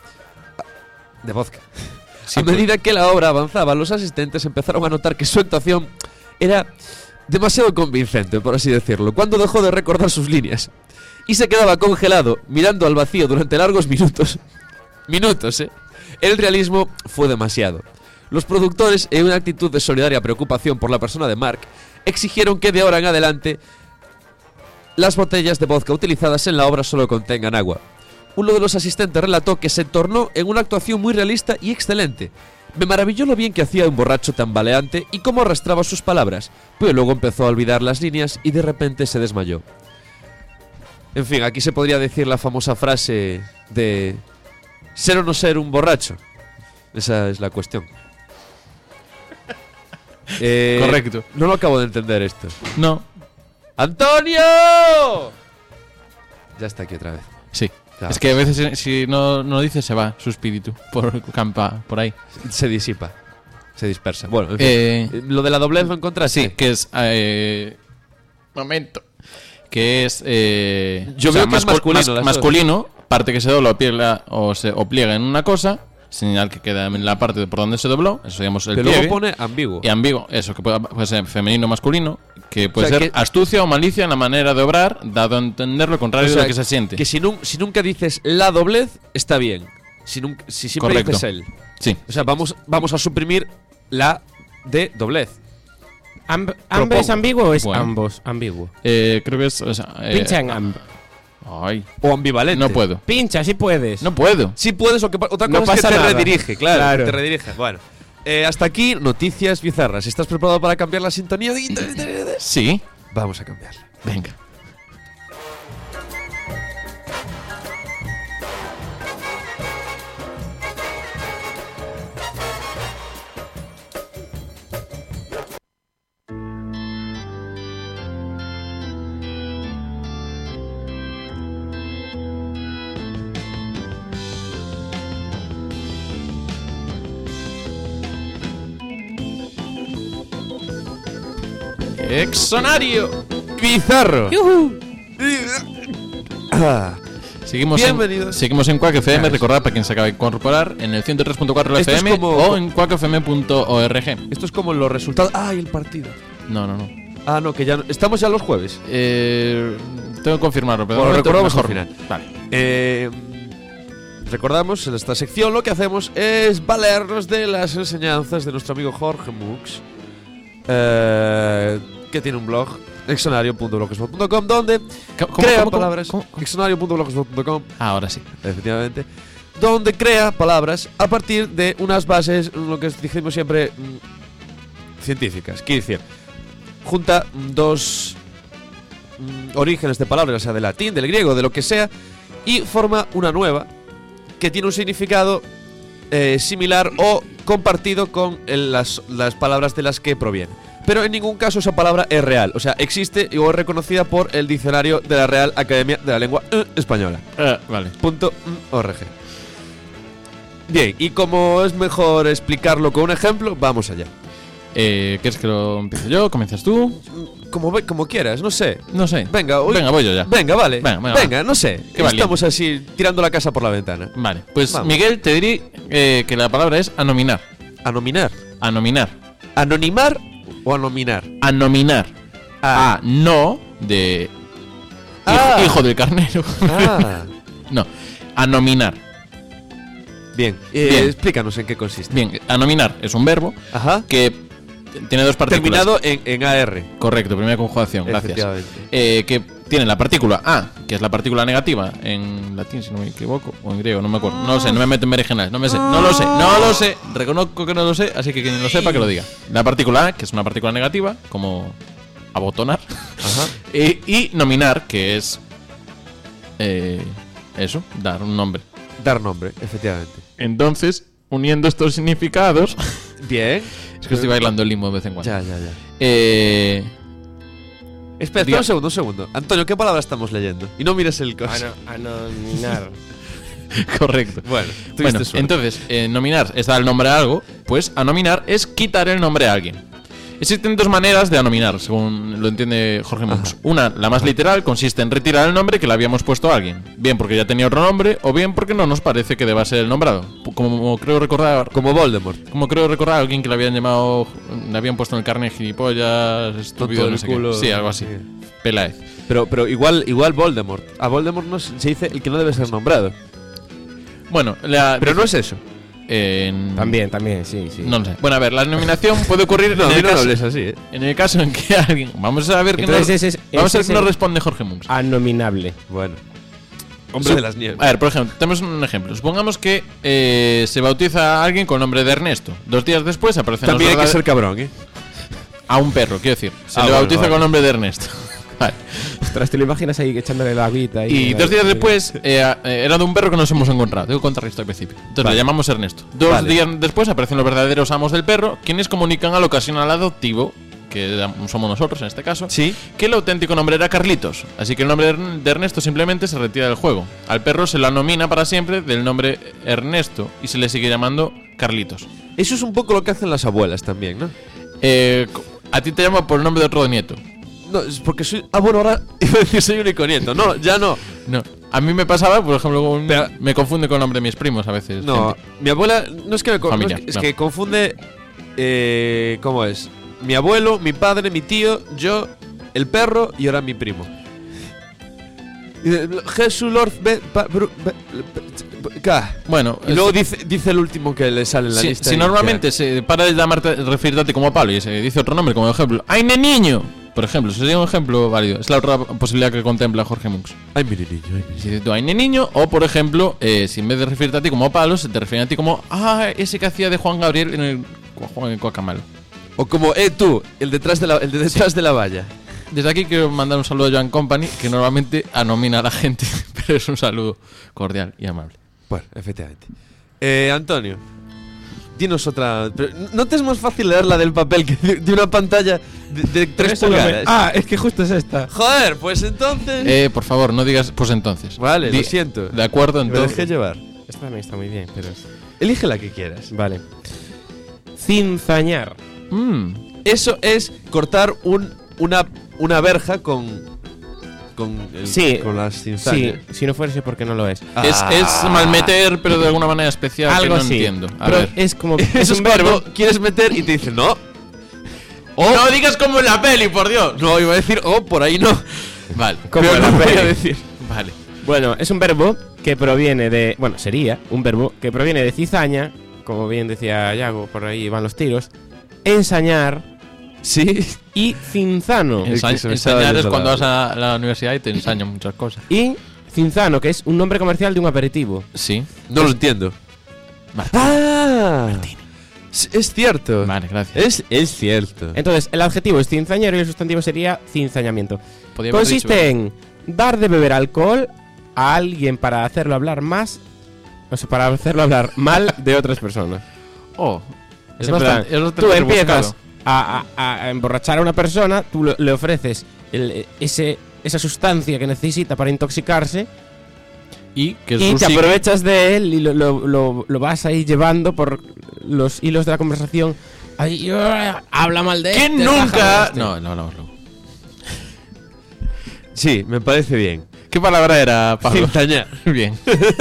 C: De vodka.
D: Sí,
C: a medida que la obra avanzaba, los asistentes empezaron a notar que su actuación era demasiado convincente, por así decirlo, cuando dejó de recordar sus líneas y se quedaba congelado mirando al vacío durante largos minutos. Minutos, ¿eh? El realismo fue demasiado. Los productores, en una actitud de solidaria preocupación por la persona de Mark, exigieron que de ahora en adelante las botellas de vodka utilizadas en la obra solo contengan agua. Uno de los asistentes relató que se tornó en una actuación muy realista y excelente. Me maravilló lo bien que hacía un borracho tambaleante y cómo arrastraba sus palabras, pero luego empezó a olvidar las líneas y de repente se desmayó. En fin, aquí se podría decir la famosa frase de ser o no ser un borracho. Esa es la cuestión. Eh,
D: Correcto.
C: No lo acabo de entender esto.
D: No.
C: ¡Antonio! Ya está aquí otra vez.
D: Sí.
C: Claro.
D: Es que a veces eh, si no, no lo dices se va su espíritu por campa por ahí.
C: Se disipa. Se dispersa. Bueno, en fin.
D: Eh,
C: Eh, lo de la doblez lo encontraste.
D: sí, que es eh, momento. Que es eh,
C: Yo veo que es masculino,
D: mas-
C: las dos.
D: masculino, parte que se dobla o pliega o se o pliega en una cosa, señal que queda en la parte de por donde se dobló, eso digamos el
C: Pero
D: pliegue.
C: luego pone ambiguo.
D: Y ambiguo, eso, que puede, puede ser femenino o masculino, que puede
C: O sea,
D: ser
C: que-
D: astucia o malicia en la manera de obrar, dado a entender lo contrario
C: O sea,
D: de lo que se siente.
C: Que si, nun- si nunca dices la doblez, está bien. Si, nunca, si siempre
D: Correcto.
C: dices el.
D: Sí.
C: O sea, vamos, vamos a suprimir la de doblez.
E: Amb- ¿Ambe es ambiguo o es
D: Bueno.
E: ambos? Ambiguo.
D: Eh, creo que es. o sea, eh,
E: Pincha en amb.
D: Ay,
C: O ambivalente.
D: no puedo.
E: Pincha, si puedes.
D: No puedo.
C: Si puedes, o que pa- otra
E: No
C: cosa es que
E: pasa
C: te
E: nada.
C: redirige, claro,
E: Claro.
C: que te redirige. Bueno, eh, hasta aquí noticias bizarras. ¿Estás preparado para cambiar la sintonía?
D: Sí.
C: Vamos a cambiarla.
D: Venga. Exonario.
C: Bizarro. Ah,
D: Seguimos
C: Bienvenidos.
D: en, seguimos en Quack F M.
C: Gracias.
D: Recordad para quien se acaba de incorporar en el ciento tres punto cuatro
C: Esto
D: F
C: es
D: M
C: como-
D: o en quack f m punto org.
C: esto es como los resultados. ¡Ay, el partido!
D: No, no, no.
C: Ah, no, que ya no- estamos ya los jueves.
D: Eh, tengo que confirmarlo, pero de
C: Bueno,
D: momento
C: recordamos
D: mejor.
C: al final.
D: Vale.
C: Eh, recordamos, en esta sección lo que hacemos es valernos de las enseñanzas de nuestro amigo Jorge Mux, eh, que tiene un blog, exonario punto blogspot punto com, donde
D: ¿Cómo,
C: crea
D: cómo, cómo,
C: palabras.
D: cómo, cómo?
C: exonario punto blogspot punto com,
D: Ah, ahora sí.
C: efectivamente, donde crea palabras a partir de unas bases, lo que dijimos siempre, mm, científicas. Quiere decir, junta mm, dos mm, orígenes de palabras, o sea, del latín, del griego, de lo que sea, y forma una nueva que tiene un significado eh, similar o compartido con el- las, las palabras de las que proviene. Pero en ningún caso esa palabra es real. O sea, existe o es reconocida por el diccionario de la Real Academia de la Lengua eh, Española.
D: Eh, vale.
C: Punto org. Bien, y como es mejor explicarlo con un ejemplo, vamos allá.
D: Eh, ¿Quieres que lo empiece yo? ¿Comienzas tú?
C: Como, ve- como quieras, no sé.
D: No sé.
C: Venga, hoy-
D: Venga, voy yo ya.
C: Venga, vale.
D: Venga, venga,
C: Venga, no sé.
D: Qué valiente.
C: Estamos así tirando la casa por la ventana.
D: Vale. Pues,
C: Vamos.
D: Miguel, te diré eh, que la palabra es anominar.
C: Anominar.
D: Anominar.
C: ¿Anonimar o anominar?
D: Anominar.
C: Ah.
D: A, no, de...
C: Ah.
D: Hijo, hijo del carnero.
C: Ah.
D: No. Anominar.
C: Bien. Eh,
D: Bien.
C: Explícanos en qué consiste.
D: Bien, anominar es un verbo
C: Ajá.
D: que t- tiene dos partículas.
C: Terminado en, en A R.
D: Correcto, primera conjugación, gracias.
C: Efectivamente.
D: Eh, que tiene la partícula A, que es la partícula negativa en latín, si no me equivoco, o en griego, no me acuerdo. No lo sé, no me meto en berenjenales, no me sé, no lo sé, no lo sé. Reconozco que no lo sé, así que quien lo sepa que lo diga. La partícula A, que es una partícula negativa, como abotonar.
C: Ajá.
D: Y, y nominar, que es eh, eso, dar un nombre.
C: Dar nombre, efectivamente.
D: Entonces, uniendo estos significados,
C: Bien.
D: es que estoy bailando el limbo de vez en cuando.
C: Ya, ya, ya.
D: Eh,
C: Espera,
D: Diga.
C: espera un segundo, un segundo. Antonio, ¿qué palabra estamos leyendo? Y no mires el coche.
E: Ano- Anominar.
D: correcto.
C: Bueno, tuviste
D: Bueno,
C: suerte.
D: entonces, eh, nominar es dar el nombre a algo, pues anominar es quitar el nombre a alguien. Existen dos maneras de anominar, según lo entiende Jorge Monks.
C: Ajá.
D: Una, la más literal, consiste en retirar el nombre que le habíamos puesto a alguien, bien porque ya tenía otro nombre, o bien porque no nos parece que deba ser el nombrado. P- Como creo recordar,
C: Como Voldemort.
D: como creo recordar a alguien que le habían llamado, le habían puesto en el carnet gilipollas, estúpido,
C: del
D: no sé qué.
C: culo,
D: Sí, algo así.
C: sí.
D: Peláez.
C: Pero, pero igual, igual Voldemort. A Voldemort no se se dice el que no debe ser nombrado.
D: Bueno, la,
C: Pero no es eso.
D: en-
E: También, también, sí, sí.
D: No lo sé. Bueno, a ver, la nominación puede ocurrir
C: No, a
D: en,
C: mí
D: el
C: no me
D: caso,
C: hables así, ¿eh?
D: en el caso en que alguien. Vamos a ver qué nos,
E: Entonces ese es-
D: vamos a ver
E: ese
D: qué nos
E: es el-
D: responde Jorge Munks.
E: Anominable.
C: Bueno. Hombre
D: Sup-
C: de las nieves.
D: A ver, por ejemplo, tenemos un ejemplo. Supongamos que eh, se bautiza a alguien con nombre de Ernesto. Dos días después aparece en los
C: También hay que
D: verdade-
C: ser cabrón, ¿eh?
D: a un perro, quiero decir. Se
C: Ah,
D: le
C: bueno,
D: bautiza
C: vale.
D: con nombre de Ernesto. Vale.
E: Ostras, te lo imaginas ahí echándole la agüita.
D: Y dos días después eh, a- eh, era de un perro que nos hemos encontrado. Tengo que contar esto al principio. Entonces
C: Vale.
D: le llamamos Ernesto. Dos
C: Vale.
D: días después aparecen los verdaderos amos del perro, quienes comunican al ocasional adoptivo, que somos nosotros en este caso,
C: Sí.
D: que el auténtico nombre era Carlitos. Así que el nombre de Ernesto simplemente se retira del juego. Al perro se lo nomina para siempre del nombre Ernesto y se le sigue llamando Carlitos.
C: Eso es un poco lo que hacen las abuelas también, ¿no?
D: Eh, co- a ti te llamo por el nombre de otro nieto.
C: No, es porque soy. Ah, bueno, ahora iba a decir soy único nieto. No, ya no.
D: No. A mí me pasaba, por ejemplo, con-
C: Pero-
D: me confunde con el nombre de mis primos a veces.
C: No,
D: gente.
C: mi abuela. No es que me co- no
D: Familia,
C: es, que, es
D: no.
C: que confunde. Eh, ¿Cómo es? Mi abuelo, mi padre, mi tío, yo, el perro y ahora mi primo. Y de- Jesús Lord. Be- pa- bru- be- be- ca.
D: Bueno,
C: Y luego dice, dice el último que le sale en la
D: si,
C: lista.
D: si
C: y
D: normalmente se para de llamarte, referirte a ti como Pablo y se dice otro nombre, como ejemplo, ¡ay, niño! Por ejemplo, eso sería un ejemplo válido. Es la otra posibilidad que contempla Jorge Munks.
C: ya- Ay, mi niño, ay, mi
D: Si dices tú, ¡ay, niño! O, por ejemplo, eh, si en vez de referirte a ti como Pablo, se te refiere a ti como, ¡ah, ese que hacía de Juan Gabriel en el Juan en Coacamal!
C: O como, eh, tú, el detrás de la, el de detrás de la valla.
D: Desde aquí quiero mandar un saludo a Joan Company, que normalmente anomina a la gente, pero es un saludo cordial y amable.
C: Bueno, efectivamente. Eh, Antonio, dinos otra. Pero, ¿no te es más fácil leer la del papel que de, de una pantalla de, de tres pulgadas?
E: Ah, es que justo es esta.
C: Joder, pues entonces.
D: Eh, por favor, no digas pues entonces.
C: vale,
D: Di-
C: lo siento.
D: De acuerdo,
C: Me dejé
D: entonces.
C: llevar.
E: Esta también está muy bien, pero. es-
C: Elige la que quieras.
E: Vale. Cinzañar.
D: Mm,
C: Eso es cortar un, una, una verja con. Con, el-
E: Sí.
C: con las
E: Sí,
C: cinzañas.
E: si no fuese porque no lo es.
C: Ah.
D: Es, es malmeter, pero de alguna manera especial
E: Algo
D: que no
E: así.
D: entiendo. A
E: Pero
D: ver.
E: es como.
C: Eso
E: es
C: es
E: un
C: cuando
E: verbo.
C: quieres meter y te dicen no.
D: No digas como en la peli, por Dios.
C: No, iba a decir, oh, por ahí no.
D: Vale.
E: Como
C: Pero
E: en la
C: no voy
E: peli.
C: a decir.
D: Vale.
E: Bueno, es un verbo que proviene de. Bueno, sería un verbo que proviene de cizaña, como bien decía Yago, por ahí van los tiros. Ensañar
C: Sí.
E: y cinzano.
C: El
D: Ensa-
C: que se me estaba
D: ensañar es
C: yendo
D: cuando
C: la-
D: vas a la universidad y te ensañan muchas cosas.
E: Y cinzano, que es un nombre comercial de un aperitivo.
D: Sí.
C: No lo entiendo.
D: Vale.
C: Ah, es, es cierto.
D: Vale, gracias.
C: Es, es cierto.
E: Entonces, el adjetivo es cinzañero y el sustantivo sería cinzañamiento.
D: Podía haber
E: Consiste
D: dicho-
E: en dar de beber alcohol a alguien para hacerlo hablar más. O sea, para hacerlo hablar mal de otras personas.
D: Oh, es,
E: Es en
D: bastante,
E: plan,
D: es bastante
E: tú
D: rebuscado.
E: empiezas a, a- a emborrachar a una persona, tú le, le ofreces el- ese, esa sustancia que necesita para intoxicarse
D: Y que
E: y
D: su
E: te
D: psique-
E: aprovechas de él y lo, lo- lo- lo vas ahí llevando por los hilos de la conversación. Ahí, "Ah, habla mal de
D: que
E: este,
D: nunca.
E: raja de este".
D: No, no, no, no.
C: Sí, me parece bien.
D: ¿Qué palabra era, Pablo?
C: Cintañar.
D: Bien.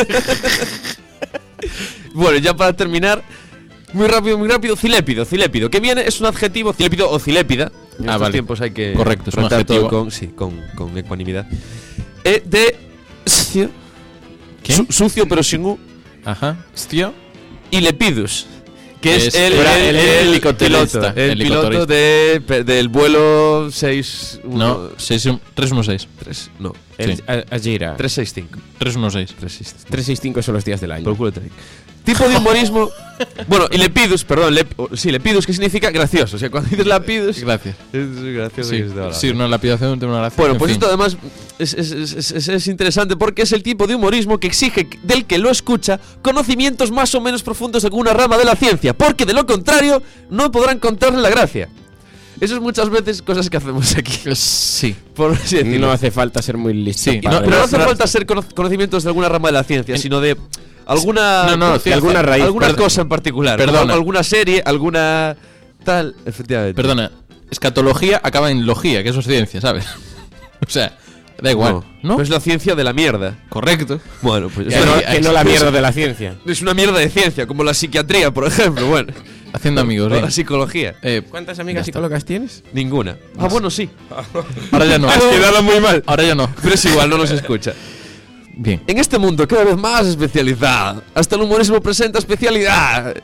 C: Bueno, ya para terminar, muy rápido, muy rápido, cilépido, cilépido. ¿Qué viene? Es un adjetivo, cilépido o cilépida. En
D: Ah,
C: estos
D: vale.
C: tiempos hay que
D: Correcto, es un
C: tratar todo
D: adjetivo.
C: con, sí, con, con ecuanimidad. Eh, de sucio,
D: ¿Qué?
C: su- sucio pero sin U,
D: Ajá. Stio.
C: y lepidus, que es,
D: Es
C: el,
D: el-
C: el,
D: el
C: el
D: helicoterista,
C: piloto, el
D: el
C: piloto
D: helicoterista.
C: de, pe- del vuelo seis uno
D: No, tres uno seis.
C: tres, no,
E: El,
D: Sí.
E: a- Ajira.
C: tres seis cinco.
D: tres uno seis.
C: tres seis cinco.
E: tres sesenta y cinco son los días del año.
C: Por culo te digo. Tipo de humorismo. Bueno, y lepidus, perdón, lep, o- sí, lepidus, que significa gracioso. O sea, cuando dices lapidus,
D: Gracias.
C: es gracioso.
D: Sí,
C: que se te va la
D: sí,
C: olla.
D: una lapidación de una gracia.
C: Bueno,
D: en
C: pues
D: fin.
C: esto además es, es- es- es- es interesante porque es el tipo de humorismo que exige del que lo escucha conocimientos más o menos profundos de alguna rama de la ciencia, porque de lo contrario no podrán contarle la gracia. Eso es muchas veces cosas que hacemos aquí.
D: Sí.
C: Por así decirlo.
E: No hace falta ser muy listo.
D: Sí,
E: para-
C: No, pero no hace
D: no-
C: falta ser cono- conocimientos de alguna rama de la ciencia,
D: En-
C: sino de alguna
D: No, no,
C: de
D: ciencia.
C: alguna raíz, alguna
D: Perdón.
C: cosa en particular,
D: Perdona.
C: como alguna serie, alguna tal, efectivamente.
D: Perdona, escatología acaba en logía, que eso es ciencia, ¿sabes? O sea, da igual.
C: No,
D: ¿No?
C: Pues la ciencia de la mierda.
D: Correcto.
C: Bueno, pues
E: Que
C: eso
E: no,
C: no-
E: que no la mierda de la ciencia.
C: es una mierda de ciencia, como la psiquiatría, por ejemplo, bueno,
D: Haciendo amigos,
C: o
D: ¿eh?
C: la psicología.
D: Eh,
E: ¿Cuántas
D: Ya
E: amigas
D: está.
E: psicólogas tienes?
C: Ninguna. Ah, bueno, sí.
D: ahora ya no.
E: Has quedado muy mal.
D: Ahora ya no.
C: Pero es igual, no nos escucha.
D: Bien.
C: En este mundo cada vez más especializado, hasta el humorismo presenta especialidad.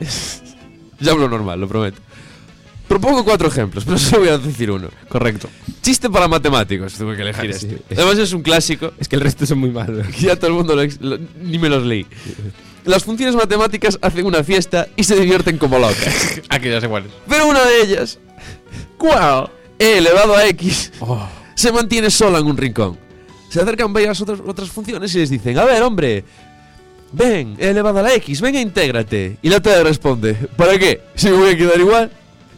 C: Ya hablo normal, lo prometo. Propongo cuatro ejemplos, pero solo voy a decir uno.
D: Correcto.
C: Chiste para matemáticos, tuve que elegir
E: Ah, sí.
C: este. Además es un clásico,
E: Es que el resto son muy malos.
C: que ya todo el mundo lo ex- lo- ni me los leí. Las funciones matemáticas hacen una fiesta y se divierten como locas.
D: Aquí ya sé cuál es.
C: Pero una de ellas, ¿cuál? E elevado a X,
D: Oh.
C: se mantiene sola en un rincón. Se acercan varias otras, otras funciones y les dicen, a ver, hombre, ven, E elevado a la X, ven e intégrate. Y la T responde, ¿para qué? Si me voy a quedar igual.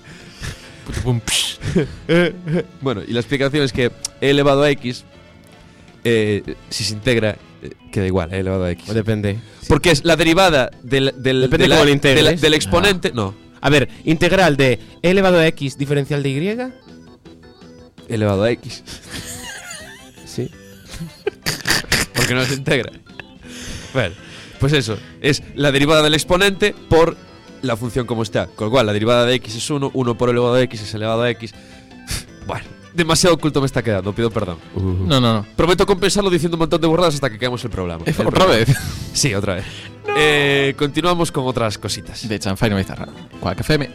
C: Bueno, y la explicación es que E elevado a X, eh, si se integra, eh, queda igual, E elevado a X.
E: O depende.
C: Porque es la derivada del, del,
E: Depende
C: de la-
E: cómo lo
C: de la-
E: integres.
C: del exponente. No,
E: A ver, integral de e elevado a x diferencial de y.
C: E elevado a X.
E: Sí.
C: Porque no se integra. Bueno, pues eso, es la derivada del exponente por la función como está. Con lo cual, la derivada de X es uno, uno por elevado a X es elevado a X. Bueno, demasiado oculto me está quedando, pido perdón.
D: No, no, no.
C: Prometo compensarlo diciendo un montón de burradas hasta que quedemos el programa.
D: Eh,
C: El
D: ¿Otra
C: programa.
D: vez?
C: Sí, otra vez. Eh, continuamos con otras cositas.
D: De Chanfaina Bizarra. Quack F M.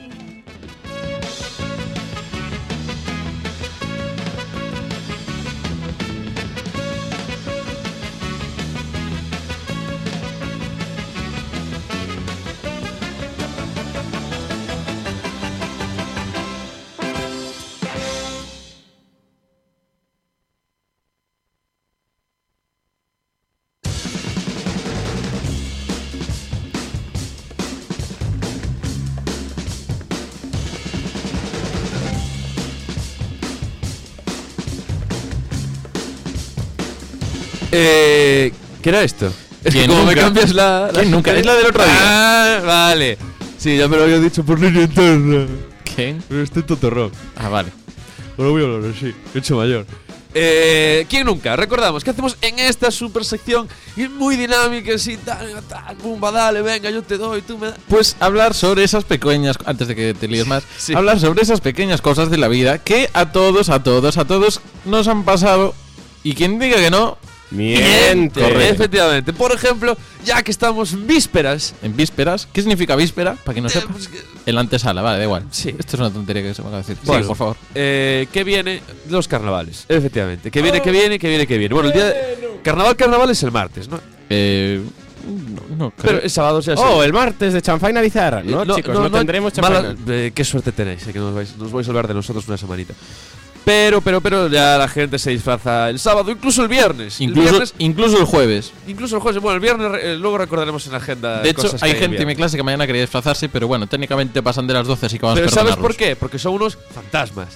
C: Eh, ¿Qué era esto? Es que
D: ¿Quién
C: como me
D: nunca?
C: cambias la,
D: ¿Quién nunca? Es la del otro día.
C: Ah, vale. Sí, ya me lo había dicho por línea interna.
D: ¿Quién?
C: Pero estoy totorrón.
D: Ah, vale.
C: Ahora voy a hablar así, hecho mayor. Eh, ¿Quién nunca? Recordamos que hacemos en esta super sección y muy dinámica, así, tal, tal, pumba, dale, venga, yo te doy, tú me das.
D: Pues hablar sobre esas pequeñas, antes de que te líes más,
C: Sí.
D: hablar sobre esas pequeñas cosas de la vida que a todos, a todos, a todos nos han pasado. Y quien diga que no,
E: Miente.
D: Correcto.
C: Efectivamente. Por ejemplo, ya que estamos en vísperas.
D: en vísperas. ¿Qué significa víspera? Para quien no
C: eh,
D: sepa.
C: pues, que-
D: El antesala, vale, da igual.
C: Sí.
D: Esto es una tontería que se me acaba de decir.
C: Bueno.
D: Sí, por favor.
C: Eh, ¿Qué viene? Los carnavales, efectivamente. ¿Qué viene, qué viene, qué viene, qué viene? Bueno, el día de... Carnaval, carnaval es el martes, ¿no?
D: Eh, no, no creo.
C: Pero el sábado ya
E: Oh, el martes de Chanfaina Bizarra. No,
C: Eh,
E: chicos, no, tendremos
C: mala-
E: Chanfaina.
C: eh, Qué suerte tenéis, eh, que nos vais, nos vais a hablar de nosotros una semanita. Pero, pero, pero ya la gente se disfraza el sábado, incluso el viernes.
D: Incluso
C: el viernes,
D: incluso el jueves.
C: incluso el jueves. Bueno, el viernes eh, luego recordaremos en la agenda.
D: De hecho,
C: cosas que
D: hay
C: el
D: gente en mi
C: viernes.
D: clase que mañana quería disfrazarse, pero bueno, técnicamente pasan de las doce, así que vamos a
C: Pero ¿sabes
D: perdonarlos.
C: por qué? Porque son unos fantasmas.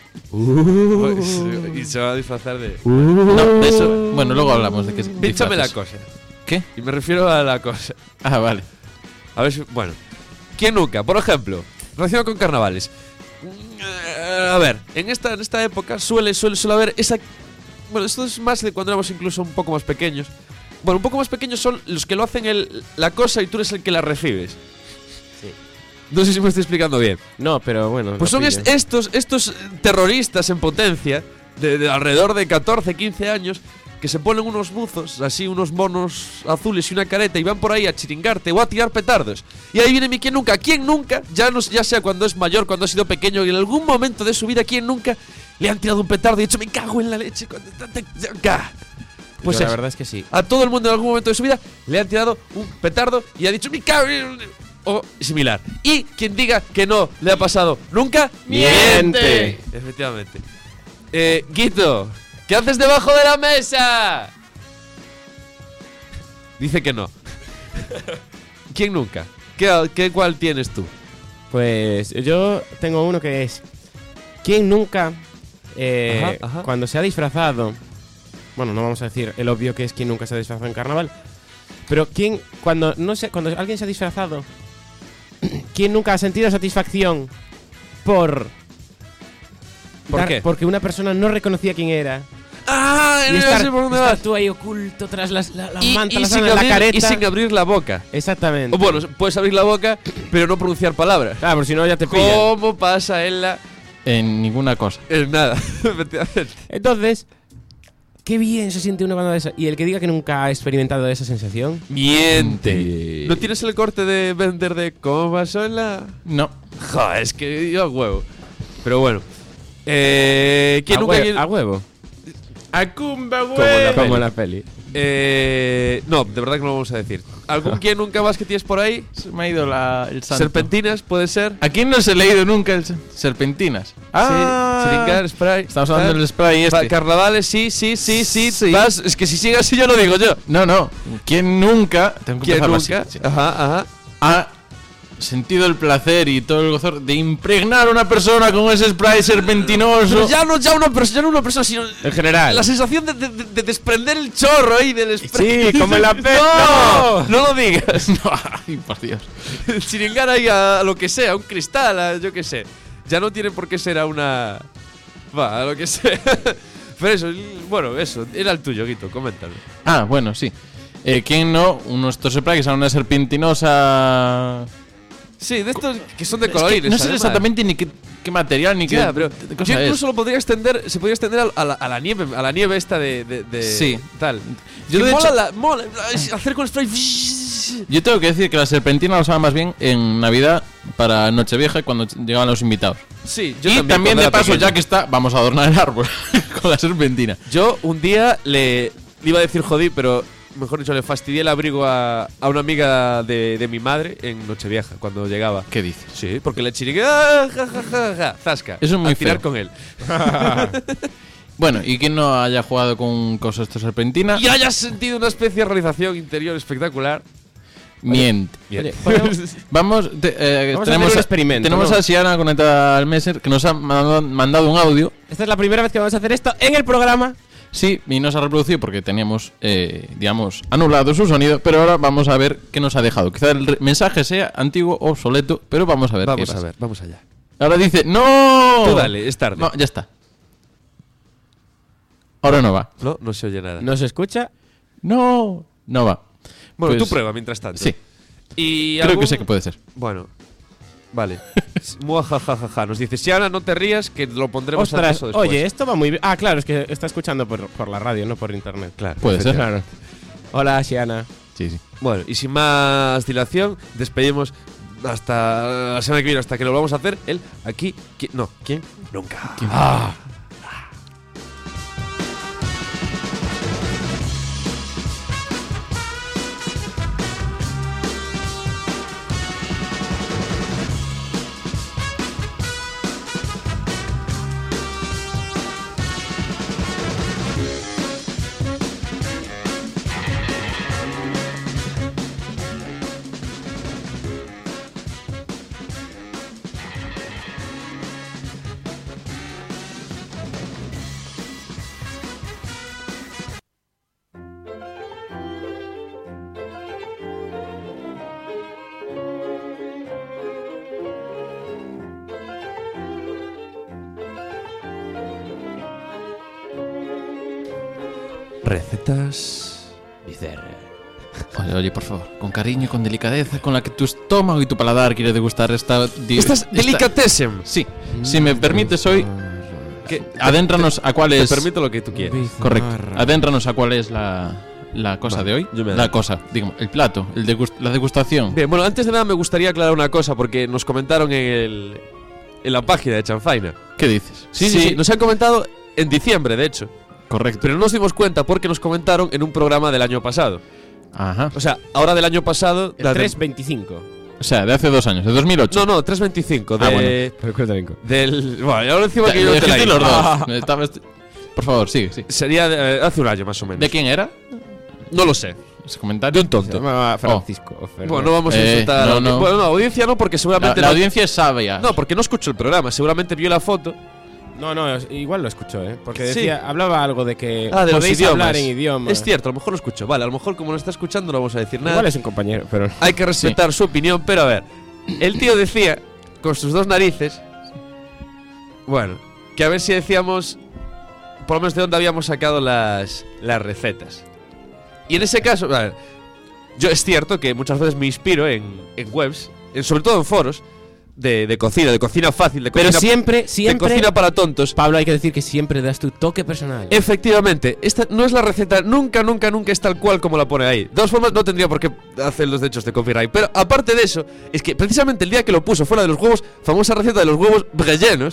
C: Y se va a disfrazar de.
D: No, de eso. Bueno, luego hablamos de que.
C: Pínchame la
D: disfraces.
C: cosa.
D: ¿Qué?
C: Y me refiero a la cosa.
D: Ah, vale.
C: A ver si. Bueno. ¿Quién nunca? Por ejemplo, relacionado con carnavales. Eh, A ver, en esta, en esta época suele, suele, suele haber esa. Bueno, esto es más de cuando éramos incluso un poco más pequeños. Bueno, un poco más pequeños son los que lo hacen el, la cosa y tú eres el que la recibes.
E: Sí.
C: No sé si me estoy explicando bien.
E: No, pero bueno.
C: Pues
E: lo
C: son est-
E: pillo.
C: estos, estos terroristas en potencia, de, de alrededor de catorce, quince años, que se ponen unos buzos, así unos monos azules y una careta y van por ahí a chiringarte o a tirar petardos. Y ahí viene mi quien nunca. ¿Quién nunca? Ya, no, ya sea cuando es mayor, cuando ha sido pequeño, y en algún momento de su vida, ¿quién nunca le han tirado un petardo y ha dicho, me cago en la leche? Cuando te- te- ca-". Pues
E: Yo la
C: eso.
E: verdad es que sí.
C: A todo el mundo en algún momento de su vida le han tirado un petardo y ha dicho, me cago en... o similar. Y quien diga que no le ha pasado nunca,
E: ¡Miente!
C: Efectivamente. Eh, Guito, ¿qué haces debajo de la mesa? Dice que no. ¿Quién nunca? ¿Qué, qué cuál tienes tú?
E: Pues yo tengo uno que es. ¿Quién nunca, eh,
C: Ajá, ajá.
E: cuando se ha disfrazado? Bueno, no vamos a decir el obvio que es quien nunca se ha disfrazado en carnaval. Pero quién, cuando no sé, cuando alguien se ha disfrazado, ¿quién nunca ha sentido satisfacción por.
C: ¿Por qué?
E: Porque una persona no reconocía quién era.
C: ¡Ah!
E: Y
C: no
E: estar,
C: sé por dónde
E: estar
C: vas.
E: tú ahí oculto tras las, la, la
C: Y,
E: manta,
C: y
E: la,
C: sin
E: sábana, la
C: abrir,
E: careta.
C: y sin abrir la boca.
E: Exactamente.
C: O bueno, puedes abrir la boca, pero no pronunciar palabras.
E: Claro, por si no ya te pillan.
C: ¿Cómo pasa en la...?
D: En ninguna cosa.
C: En nada, efectivamente.
E: Entonces, qué bien se siente una banda de esa. Y el que diga que nunca ha experimentado esa sensación.
C: Miente. ¿No tienes el corte de Bender de cómo pasó en la...?
D: No.
C: Joder, es que yo a huevo. Pero bueno. Eh, ¿Quién
E: a,
C: nunca...
E: hue- a huevo.
D: ¡Acumba,
E: Como la, como en la peli.
C: Eh, no, de verdad que no lo vamos a decir. ¿Algún quién nunca más que tienes por ahí?
D: Se me ha ido la, el santo.
C: Serpentinas, puede ser.
D: ¿A quién no se ha leído nunca el se- Serpentinas?
C: Ah, sí, chiringar, spray.
D: Estamos hablando
C: tal.
D: del spray
C: Pa-
D: este.
C: Carnavales, sí, sí, sí, sí.
D: Sí.
C: Vas- es que si sigue así yo lo digo yo.
D: No, no. ¿Quién nunca? Tengo que
C: ¿Quién
D: empezarlo
C: nunca?
D: así, sí.
C: Ajá, ajá.
D: Ha sentido el placer y todo el gozor de impregnar a una persona con ese spray serpentinoso?
C: Pero ya no, ya una persona, ya no una persona, sino
E: En general.
C: la sensación de, de- de- de desprender el chorro ahí del spray.
E: Sí, como en la pe-
C: No,
E: No.
C: no lo digas.
D: No, ay, por Dios.
C: Chiringar ahí a, a lo que sea, a un cristal, a yo qué sé. Ya no tiene por qué ser a una. Va, a lo que sea. Pero eso, el- bueno, eso, era el tuyo, Guito, coméntalo.
D: Ah, bueno, sí. Eh, ¿Quién no? Unos sprays que son una serpentinosa.
C: Sí, de estos que son de
D: Es que
C: colorines.
D: no sé
C: además.
D: exactamente ni qué, qué material ni qué.
C: Ya, pero
D: qué
C: yo
D: cosa
C: incluso
D: es.
C: lo podría extender, se podría extender a, a la, a la nieve, a la nieve esta de, de, de-
D: Sí.
C: tal.
D: Yo
C: Y
D: de
C: mola,
D: hecho-
C: la- mola hacer con spray.
D: Yo tengo que decir que la serpentina la usaba más bien en Navidad para Nochevieja cuando llegaban los invitados.
C: Sí, yo
D: y
C: también,
D: también,
C: cuando
D: de
C: era
D: paso,
C: pequeño.
D: ya que está, vamos a adornar el árbol con la serpentina.
C: Yo un día le, le iba a decir jodí, pero mejor dicho, le fastidié el abrigo a, a una amiga de, de mi madre en Nochevieja, cuando llegaba.
D: ¿Qué dices?
C: Sí, porque le chirigué, ah, ja, ja, ja, ja, zasca.
D: Eso es muy
C: a tirar
D: feo.
C: con él.
D: Bueno, y quien no haya jugado con cosas de serpentina,
C: Y hayas sentido una especie de realización interior espectacular.
D: miente.
C: Bien.
E: Oye, podemos-
D: Vamos, te- eh,
E: Vamos a
D: tenemos,
E: hacer un experimento,
D: tenemos
E: ¿no?
D: a Siana conectada al Messenger que nos ha mandado, mandado un audio.
E: Esta es la primera vez que vamos a hacer esto en el programa.
D: Sí, y no se ha reproducido porque teníamos, eh, digamos, anulado su sonido, pero ahora vamos a ver qué nos ha dejado. Quizá el re- mensaje sea antiguo o obsoleto, pero vamos a ver qué
C: Vamos a
D: pasa.
C: ver, vamos allá.
D: Ahora dice, ¡no!
C: Tú dale, es tarde.
D: No, ya está. Ahora no va.
C: No, no se oye nada.
E: ¿No se escucha?
D: No, no va.
C: Bueno,
D: Pues-
C: tú prueba mientras tanto.
D: Sí,
C: Y
D: creo
C: algún-
D: que sé que puede ser.
C: Bueno, vale. Muajajajaja. Nos dice, Siana, no te rías, que lo pondremos
E: Ostras,
C: antes o después.
E: oye, esto va muy bien. Ah, claro, es que está escuchando por, por la radio, no por internet.
C: Claro.
D: Puede ser.
E: Claro. Hola, Shiana.
D: Sí, sí.
C: Bueno, y sin más dilación, despedimos hasta la semana que viene, hasta que lo vamos a hacer. Él, aquí, qui- no, ¿quién? Nunca. Ah. Recetas
E: Bizarra.
D: Oye, oye, por favor, con cariño y con delicadeza con la que tu estómago y tu paladar quiere degustar esta... di-
C: Estas
D: esta-
C: delicatessen.
D: Sí, si me permites hoy, que adéntranos a cuál
C: Te
D: es...
C: permito lo que tú quieras.
D: Correcto, adéntranos a cuál es la, la cosa
C: Vale,
D: de hoy.
C: yo me
D: La
C: adentro.
D: cosa, digamos, el plato, el degust- la degustación.
C: Bien, bueno, antes de nada me gustaría aclarar una cosa porque nos comentaron en, el, en la página de Chanfaina.
D: ¿Qué dices?
C: Sí, sí, sí, nos han comentado en diciembre, de hecho.
D: Correcto.
C: Pero no nos dimos cuenta porque nos comentaron en un programa del año pasado.
D: Ajá.
C: O sea, ahora del año pasado...
E: El
C: la de-
E: tres veinticinco.
D: O sea, de hace dos años, de dos mil ocho.
C: No, no, tres veinticinco. De,
D: Ah, bueno.
E: Pero cuéntame.
C: Del... Bueno, ya lo encima
D: Ya,
C: que yo te la
D: dijiste
C: hice.
D: los dos.
C: Ah,
D: Estaba est- Por favor, sigue, sí.
C: Sería de- eh, hace un año más o menos.
D: ¿De quién era?
C: No lo sé.
D: Ese comentario.
C: De un tonto.
E: Se llamaba Francisco. o Fernando.
C: Bueno, no vamos a
D: Eh,
C: insultar a
D: no,
C: la
D: no.
C: Bueno, no, audiencia no, porque
D: La,
C: seguramente...
D: la
C: no-
D: audiencia es sabia.
C: No, porque no escucho el programa. Seguramente vio la foto.
E: No, no, es- igual lo escuchó, ¿eh? Porque
C: Sí.
E: decía, hablaba algo de que
C: Ah, de los
E: podéis
C: idiomas.
E: hablar en idioma.
C: Es cierto, a lo mejor lo escucho. Vale, a lo mejor como no está escuchando no vamos a decir nada.
E: Igual es un compañero, pero...
C: Hay que respetar su opinión, pero a ver. El tío decía, con sus dos narices, bueno, que a ver si decíamos, por lo menos de dónde habíamos sacado las, las recetas. Y en ese caso, a ver, yo es cierto que muchas veces me inspiro en, en webs, en- sobre todo en foros, de, de cocina, de cocina fácil, de
E: Pero
C: cocina,
E: siempre,
C: de
E: siempre...
C: cocina para tontos.
E: Pablo, hay que decir que siempre das tu toque personal.
C: Efectivamente, esta no es la receta, nunca, nunca, nunca es tal cual como la pone ahí. De todas formas, no tendría por qué hacer los derechos de copyright. Pero aparte de eso, es que precisamente el día que lo puso fue la de los huevos, famosa receta de los huevos rellenos,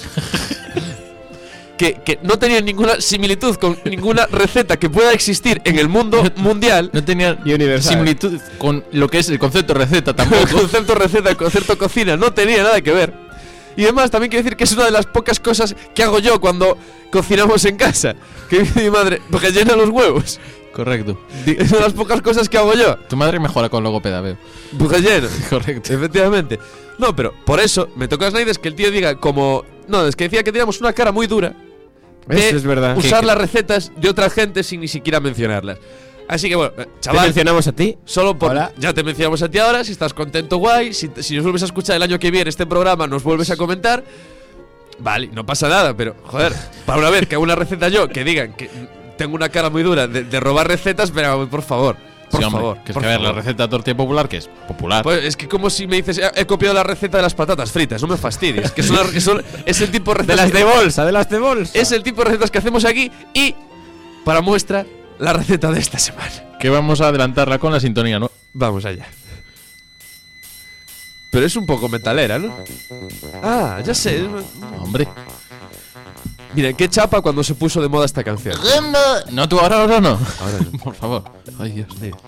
C: que, que no tenía ninguna similitud con ninguna receta que pueda existir en el mundo mundial.
D: No tenía
E: Y universal.
D: similitud con lo que es el concepto receta
C: El
D: tampoco.
C: concepto receta, el concepto cocina, no tenía nada que ver. Y además, también quiero decir que es una de las pocas cosas que hago yo cuando cocinamos en casa. Que dice mi madre, rellena los huevos.
D: Correcto.
C: Es una de las pocas cosas que hago yo.
D: Tu madre mejora con logopeda, veo.
C: Relleno.
D: Correcto.
C: Efectivamente. No, pero por eso me tocó a Snyder que el tío diga como... No, es que decía que teníamos una cara muy dura de
E: Eso es verdad.
C: usar
D: Que-
C: las recetas de otra gente sin ni siquiera mencionarlas. Así que bueno, eh,
E: ¿Te
C: chaval,
E: mencionamos a ti?
C: solo por...
E: Hola.
C: Ya te mencionamos a ti ahora, si estás contento, guay. Si, si nos vuelves a escuchar el año que viene este programa, nos vuelves a comentar. Vale, no pasa nada, pero joder, para una vez que hago una receta yo, que digan que tengo una cara muy dura de, de robar recetas, pero por favor, por
D: Sí, hombre,
C: favor.
D: Que es
C: por
D: que a ver, la
C: favor.
D: receta de tortilla popular, que es popular.
C: Pues es que como si me dices, he, he copiado la receta de las patatas fritas, no me fastidies, que, son, que son- es el tipo de
E: De
C: recetas
E: las de
C: que-
E: bolsa, de las de bolsa.
C: es el tipo de recetas que hacemos aquí y para muestra la receta de esta semana.
D: Que vamos a adelantarla con la sintonía, ¿no?
C: Vamos allá. Pero es un poco metalera, ¿no? Ah, ya sé.
D: Hombre.
C: Miren, qué chapa cuando se puso de moda esta canción.
D: No, tú ahora, ahora no.
C: Ahora no.
D: Por favor. Ay, Dios.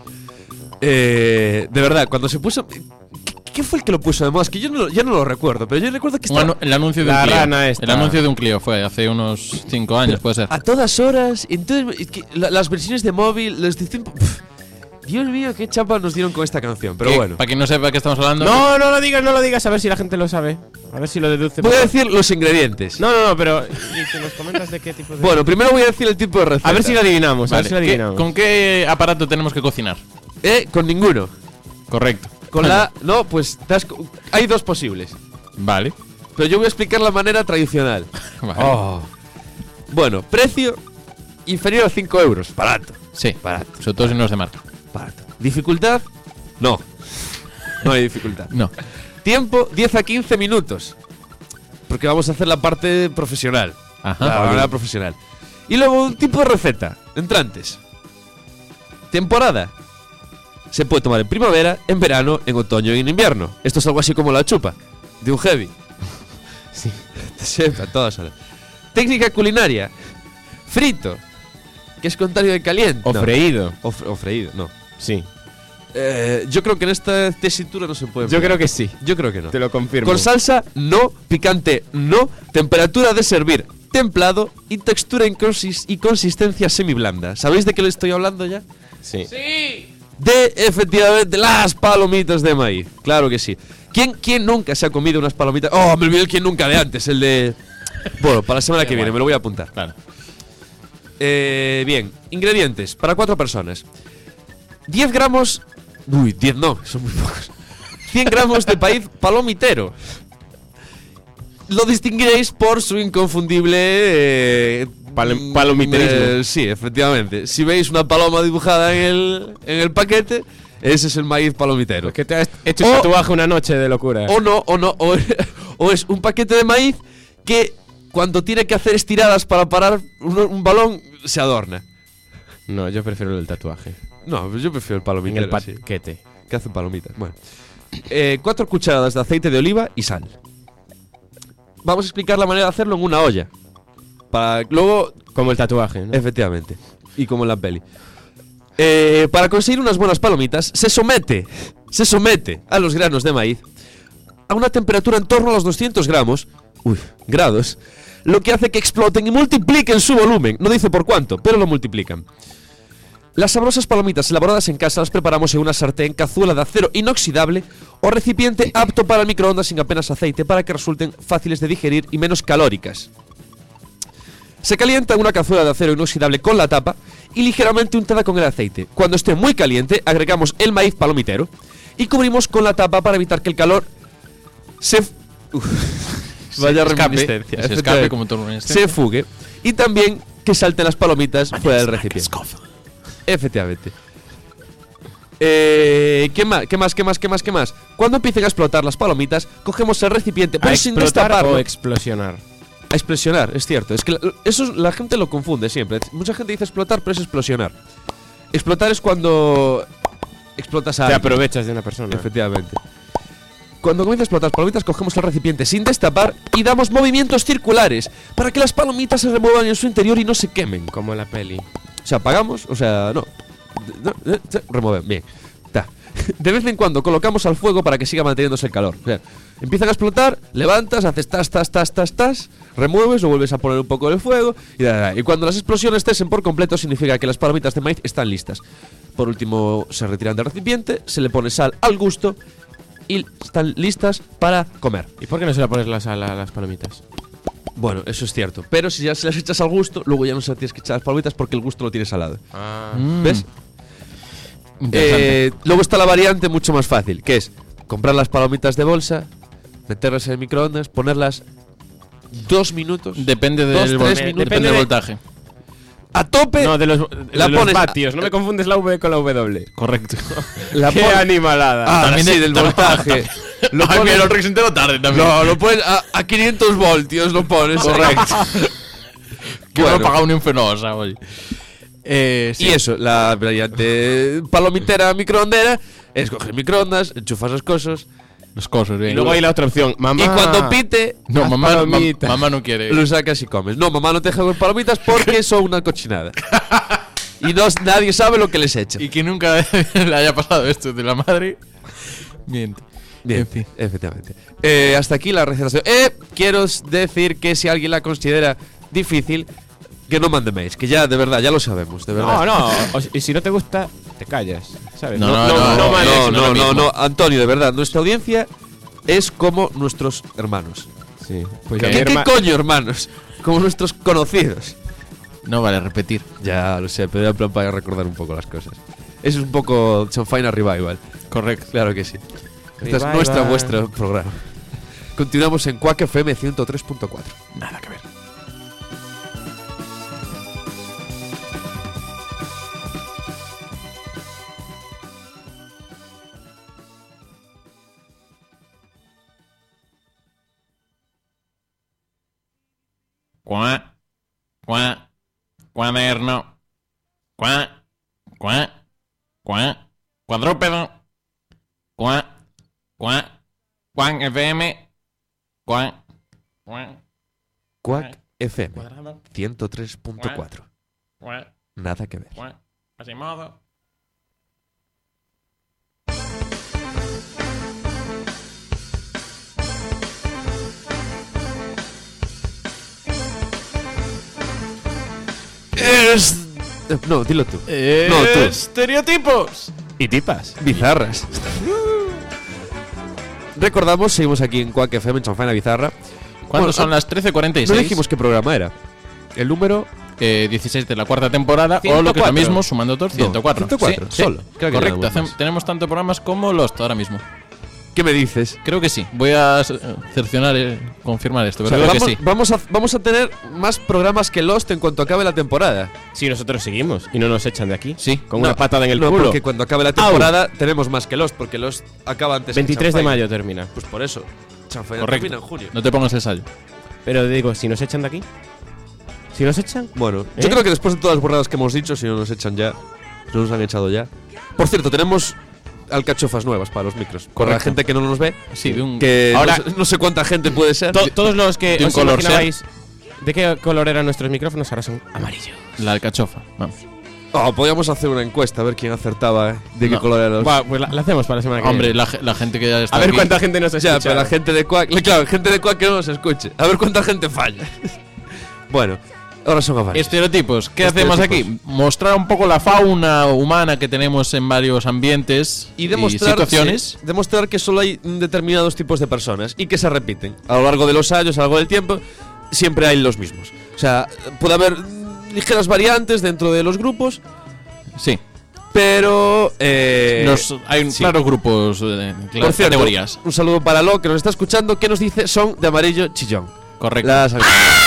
C: Eh, de verdad, cuando se puso... ¿Qué, qué fue el que lo puso de moda? Es que yo no, lo- ya no lo recuerdo, pero yo recuerdo que
D: Un
C: estaba...
D: anu- el anuncio de
E: La
D: un Clio.
E: rana esta.
D: El anuncio de un Clio fue hace unos cinco años, puede ser.
C: A todas horas, entonces, es que la- las versiones de móvil, los de tiempo... Pf, Dios mío, qué chapa nos dieron con esta canción, pero
D: Que,
C: bueno.
D: Para quien no sepa de qué estamos hablando.
E: No, no lo digas, no lo digas, a ver si la gente lo sabe. A ver si lo deduce.
C: Voy a decir los ingredientes.
E: No, no, no, pero. ¿Y si nos comentas de qué tipo de.?
C: Bueno, primero voy a decir el tipo de receta.
E: a ver si lo adivinamos, a
D: Vale,
E: ver si lo
D: ¿qué-
E: adivinamos.
D: ¿Con qué aparato tenemos que cocinar?
C: Eh, con ninguno.
D: Correcto.
C: Con la... No, pues te has co- hay dos posibles.
D: Vale.
C: Pero yo voy a explicar la manera tradicional.
D: Vale.
E: Oh.
C: Bueno, precio inferior a cinco euros. Barato.
D: Sí,
C: Barato.
D: sobre todo si no es de marca.
C: Barato. Dificultad, no. No hay dificultad.
D: No.
C: Tiempo, diez a quince minutos. Porque vamos a hacer la parte profesional.
D: Ajá.
C: La manera profesional. Y luego un tipo de receta. Entrantes. Temporada. Se puede tomar en primavera, en verano, en otoño y en invierno. Esto es algo así como la chupa. De un heavy.
E: Sí.
C: Siempre, a todas horas. Técnica culinaria. Frito. Que es contrario de caliente.
E: O
C: No.
E: freído.
C: O, fre- o freído, no.
E: Sí.
C: Eh, yo creo que en esta tesitura no se puede.
E: Yo creo que sí.
C: Yo creo que no.
E: Te lo confirmo.
C: Con salsa, no. Picante, no. Temperatura de servir, templado. Y textura y, consis- y consistencia semiblanda. ¿Sabéis de qué le estoy hablando ya?
E: Sí.
C: De, efectivamente, las palomitas de maíz. Claro que sí. ¿Quién, quién nunca se ha comido unas palomitas? Oh, me olvidé el quién nunca de antes, el de... Bueno, para la semana
D: Qué
C: que viene,
D: guay.
C: me lo voy a apuntar.
D: Claro.
C: Eh, bien, ingredientes para cuatro personas. diez gramos... Uy, diez no, son muy pocos. cien gramos de maíz palomitero. lo distinguiréis por su inconfundible eh,
E: Pal- palomiterismo.
C: eh, sí, efectivamente. Si veis una paloma dibujada en el, en el paquete, ese es el maíz palomitero.
E: Que te has hecho
C: O-
E: un tatuaje una noche de locura.
C: O no, o no, o, o es un paquete de maíz que cuando tiene que hacer estiradas para parar un, un balón, se adorna.
E: No, yo prefiero el tatuaje.
C: No, pues yo prefiero el
E: En
C: palomitero.
E: el
C: sí.
E: paquete.
C: Que hace palomitas. Bueno. Eh, cuatro cucharadas de aceite de oliva y sal. Vamos a explicar la manera de hacerlo en una olla. Para luego,
E: Como el tatuaje, ¿no?
C: efectivamente. Y como en la peli. Eh, para conseguir unas buenas palomitas, se somete, se somete a los granos de maíz a una temperatura en torno a los doscientos gramos, uy, grados, lo que hace que exploten y multipliquen su volumen. No dice por cuánto, pero lo multiplican. Las sabrosas palomitas elaboradas en casa las preparamos en una sartén, cazuela de acero inoxidable o recipiente apto para el microondas sin apenas aceite para que resulten fáciles de digerir y menos calóricas. Se calienta una cazuela de acero inoxidable con la tapa y ligeramente untada con el aceite. Cuando esté muy caliente, agregamos el maíz palomitero y cubrimos con la tapa para evitar que el calor se... Uf. Vaya
D: escape,
C: reminiscencia.
D: se escape como turbulencia.
C: Se fugue. Y también que salten las palomitas fuera del recipiente. Efectivamente. Eh, ¿Qué más? ¿Qué más? ¿Qué más? ¿Qué más? ¿Qué más? Cuando empiecen a explotar las palomitas, cogemos el recipiente, pero
E: ¿A
C: sin
E: explotar
C: destaparlo.
E: o explosionar?
C: A explosionar, es cierto. Es que la, eso la gente lo confunde siempre. Mucha gente dice explotar, pero es explosionar. Explotar es cuando explotas a
E: Te
C: alguien.
E: aprovechas de una persona.
C: Efectivamente. Cuando comienza a explotar las palomitas, cogemos el recipiente sin destapar y damos movimientos circulares para que las palomitas se remuevan en su interior y no se quemen.
E: Como en la peli.
C: O sea, apagamos, o sea, no. no, no se remueven, bien. Ta. De vez en cuando colocamos al fuego para que siga manteniéndose el calor. O sea, empiezan a explotar, levantas, haces tas, tas, tas, tas, tas, remueves, lo vuelves a poner un poco de fuego y, da, da, da. Y cuando las explosiones cesen por completo, significa que las palomitas de maíz están listas. Por último, se retiran del recipiente, se le pone sal al gusto y están listas para comer.
E: ¿Y por qué no se le pones la sal a las palomitas?
C: Bueno, eso es cierto. Pero si ya se las echas al gusto, luego ya no se las tienes que echar las palomitas porque el gusto lo tiene salado.
E: Ah.
D: Mm.
C: ¿Ves?
D: Interesante.
C: Eh, luego está la variante mucho más fácil, que es comprar las palomitas de bolsa, meterlas en el microondas, ponerlas dos minutos.
D: Depende
C: dos,
D: del,
C: tres
D: vol-
C: minutos.
D: depende del
E: de-
D: voltaje.
C: A tope.
E: No, de los, de
C: La
E: los
C: pones-
E: vatios. No me confundes la V con la W.
D: Correcto.
C: la
E: ¡Qué
C: pon-
E: animalada!
C: Ah,
D: También
C: sí,
D: de-
C: del
D: también-
C: voltaje. Lo
D: Ay,
C: pones-
D: mira, el Rick se enteró tarde también.
C: No, lo pones a, a quinientos voltios, lo pones.
D: Correcto. Que
C: Bueno.
D: me ha pagado una infenosa, oye. Eh, sí.
C: Y eso, la variante palomitera microondera es coger microondas, enchufas las cosas
D: Los cosos, bien.
E: Y luego hay la otra opción. Mamá.
C: y cuando pite
D: No,
E: Las
D: mamá, no- ma-
E: palomitas.
D: mamá no quiere.
C: lo sacas y comes. No, mamá no te deja comer palomitas porque son una cochinada. Y no, nadie sabe lo que les echa.
D: Y que nunca le haya pasado esto de la madre. Miente.
C: Bien,
D: En fin.
C: efectivamente. Eh, hasta aquí la recetación. Eh, quiero decir que si alguien la considera difícil, que no mande mails, que ya, de verdad, ya lo sabemos, de verdad.
E: No, no. o si- y si no te gusta, te callas. ¿Sabes?
D: No, no, no,
C: no,
D: no,
C: no,
D: Alex,
C: no,
D: no
C: no,
D: lo mismo.
C: no, Antonio, de verdad, nuestra audiencia es como nuestros hermanos.
E: Sí. Pues
D: ¿Qué?
E: a mi
C: ¿Qué, qué
E: herma-
C: coño, hermanos? Como nuestros conocidos.
D: No vale repetir.
C: Ya lo sé, pero era en plan para recordar un poco las cosas. Eso es un poco Chanfaina Revival.
D: Correcto.
C: Claro que sí. Este es
E: Revival.
C: nuestra, vuestro programa. Continuamos en Quack F M ciento tres punto cuatro.
D: Nada que ver. Cuá, cuá, cuaderno, cuá, cuá, cuá, cuadrúpedo, cuá, cuá, Quack F M, cuá, cuá,
C: Quack F M
D: cuadrado,
C: ciento tres punto cuatro.
D: cuá,
C: Nada que ver.
D: cuá, así modo.
C: Es... No, dilo tú. No, tú.
D: Estereotipos.
E: Y tipas.
C: Bizarras. Recordamos, seguimos aquí en Quack F M en Chanfaina Bizarra.
D: ¿Cuándo
C: Bueno,
D: son
C: ah,
D: las trece cuarenta y
C: No
D: seis?
C: dijimos qué programa era. El número...
D: Eh, dieciséis de la cuarta temporada,
E: ciento
D: o lo que es lo
E: cuatro.
D: mismo, sumando todos, ciento cuatro.
C: ciento cuatro,
D: Sí,
C: solo.
D: sí,
C: Creo que
D: correcto.
C: nada
D: hacem-
C: más.
D: tenemos tanto programas como Lost ahora mismo.
C: ¿Qué me dices?
D: Creo que sí. Voy a eh, cercionar, eh, confirmar esto,
C: O
D: pero
C: sea,
D: creo
C: vamos,
D: que sí.
C: vamos, a, vamos a tener más programas que Lost en cuanto acabe la temporada.
E: Si nosotros seguimos y no nos echan de aquí.
D: Sí.
E: Con
C: No,
E: una patada en el
C: no,
E: culo.
C: porque cuando acabe la temporada tenemos más que Lost, porque Lost acaba antes.
E: veintitrés
C: que
E: de
C: Chanfire.
E: mayo termina.
C: Pues por eso. Chanfire
D: Correcto.
C: termina en junio.
D: No te pongas el sallo.
E: Pero digo, si nos echan de aquí. Si nos echan.
C: Bueno,
E: ¿Eh?
C: yo creo que después de todas las borradas que hemos dicho, si no nos echan ya, si no nos han echado ya. Por cierto, tenemos alcachofas nuevas para los micros. Para la
D: Correcto.
C: gente que no nos ve,
D: Sí, de un.
C: que
E: Ahora-
C: no, sé, no sé cuánta gente puede ser.
E: To- todos los que
D: de un
E: os
D: color
E: imaginabais de qué color eran nuestros micrófonos ahora son amarillos.
D: La alcachofa. Vamos.
C: Oh, podríamos hacer una encuesta a ver quién acertaba eh, de qué
D: No.
C: color eran los.
E: Buah, pues la, la hacemos para la semana que
D: Hombre,
E: viene.
D: la, ge- la gente que ya está
E: A ver
D: aquí-
E: cuánta gente nos escucha.
C: Ya, pero la gente de Quack. Claro, gente de Quack que no nos escuche. A ver cuánta gente falla. Bueno, ahora son amarillos.
D: Estereotipos. ¿Qué hacemos
C: Estereotipos.
D: aquí? Mostrar un poco la fauna humana que tenemos en varios ambientes
C: Y demostrar,
D: situaciones.
C: sí, demostrar que solo hay determinados tipos de personas y que se repiten. A lo largo de los años, a lo largo del tiempo, siempre hay los mismos. O sea, puede haber mm, ligeras variantes dentro de los grupos,
D: Sí.
C: pero. Eh,
D: Los- hay
C: sí.
D: claros grupos, eh,
C: Por
D: claras
C: cierto,
D: categorías.
C: un saludo para Lo, que nos está escuchando, que nos dice son de amarillo chillón.
D: Correcto.
C: Las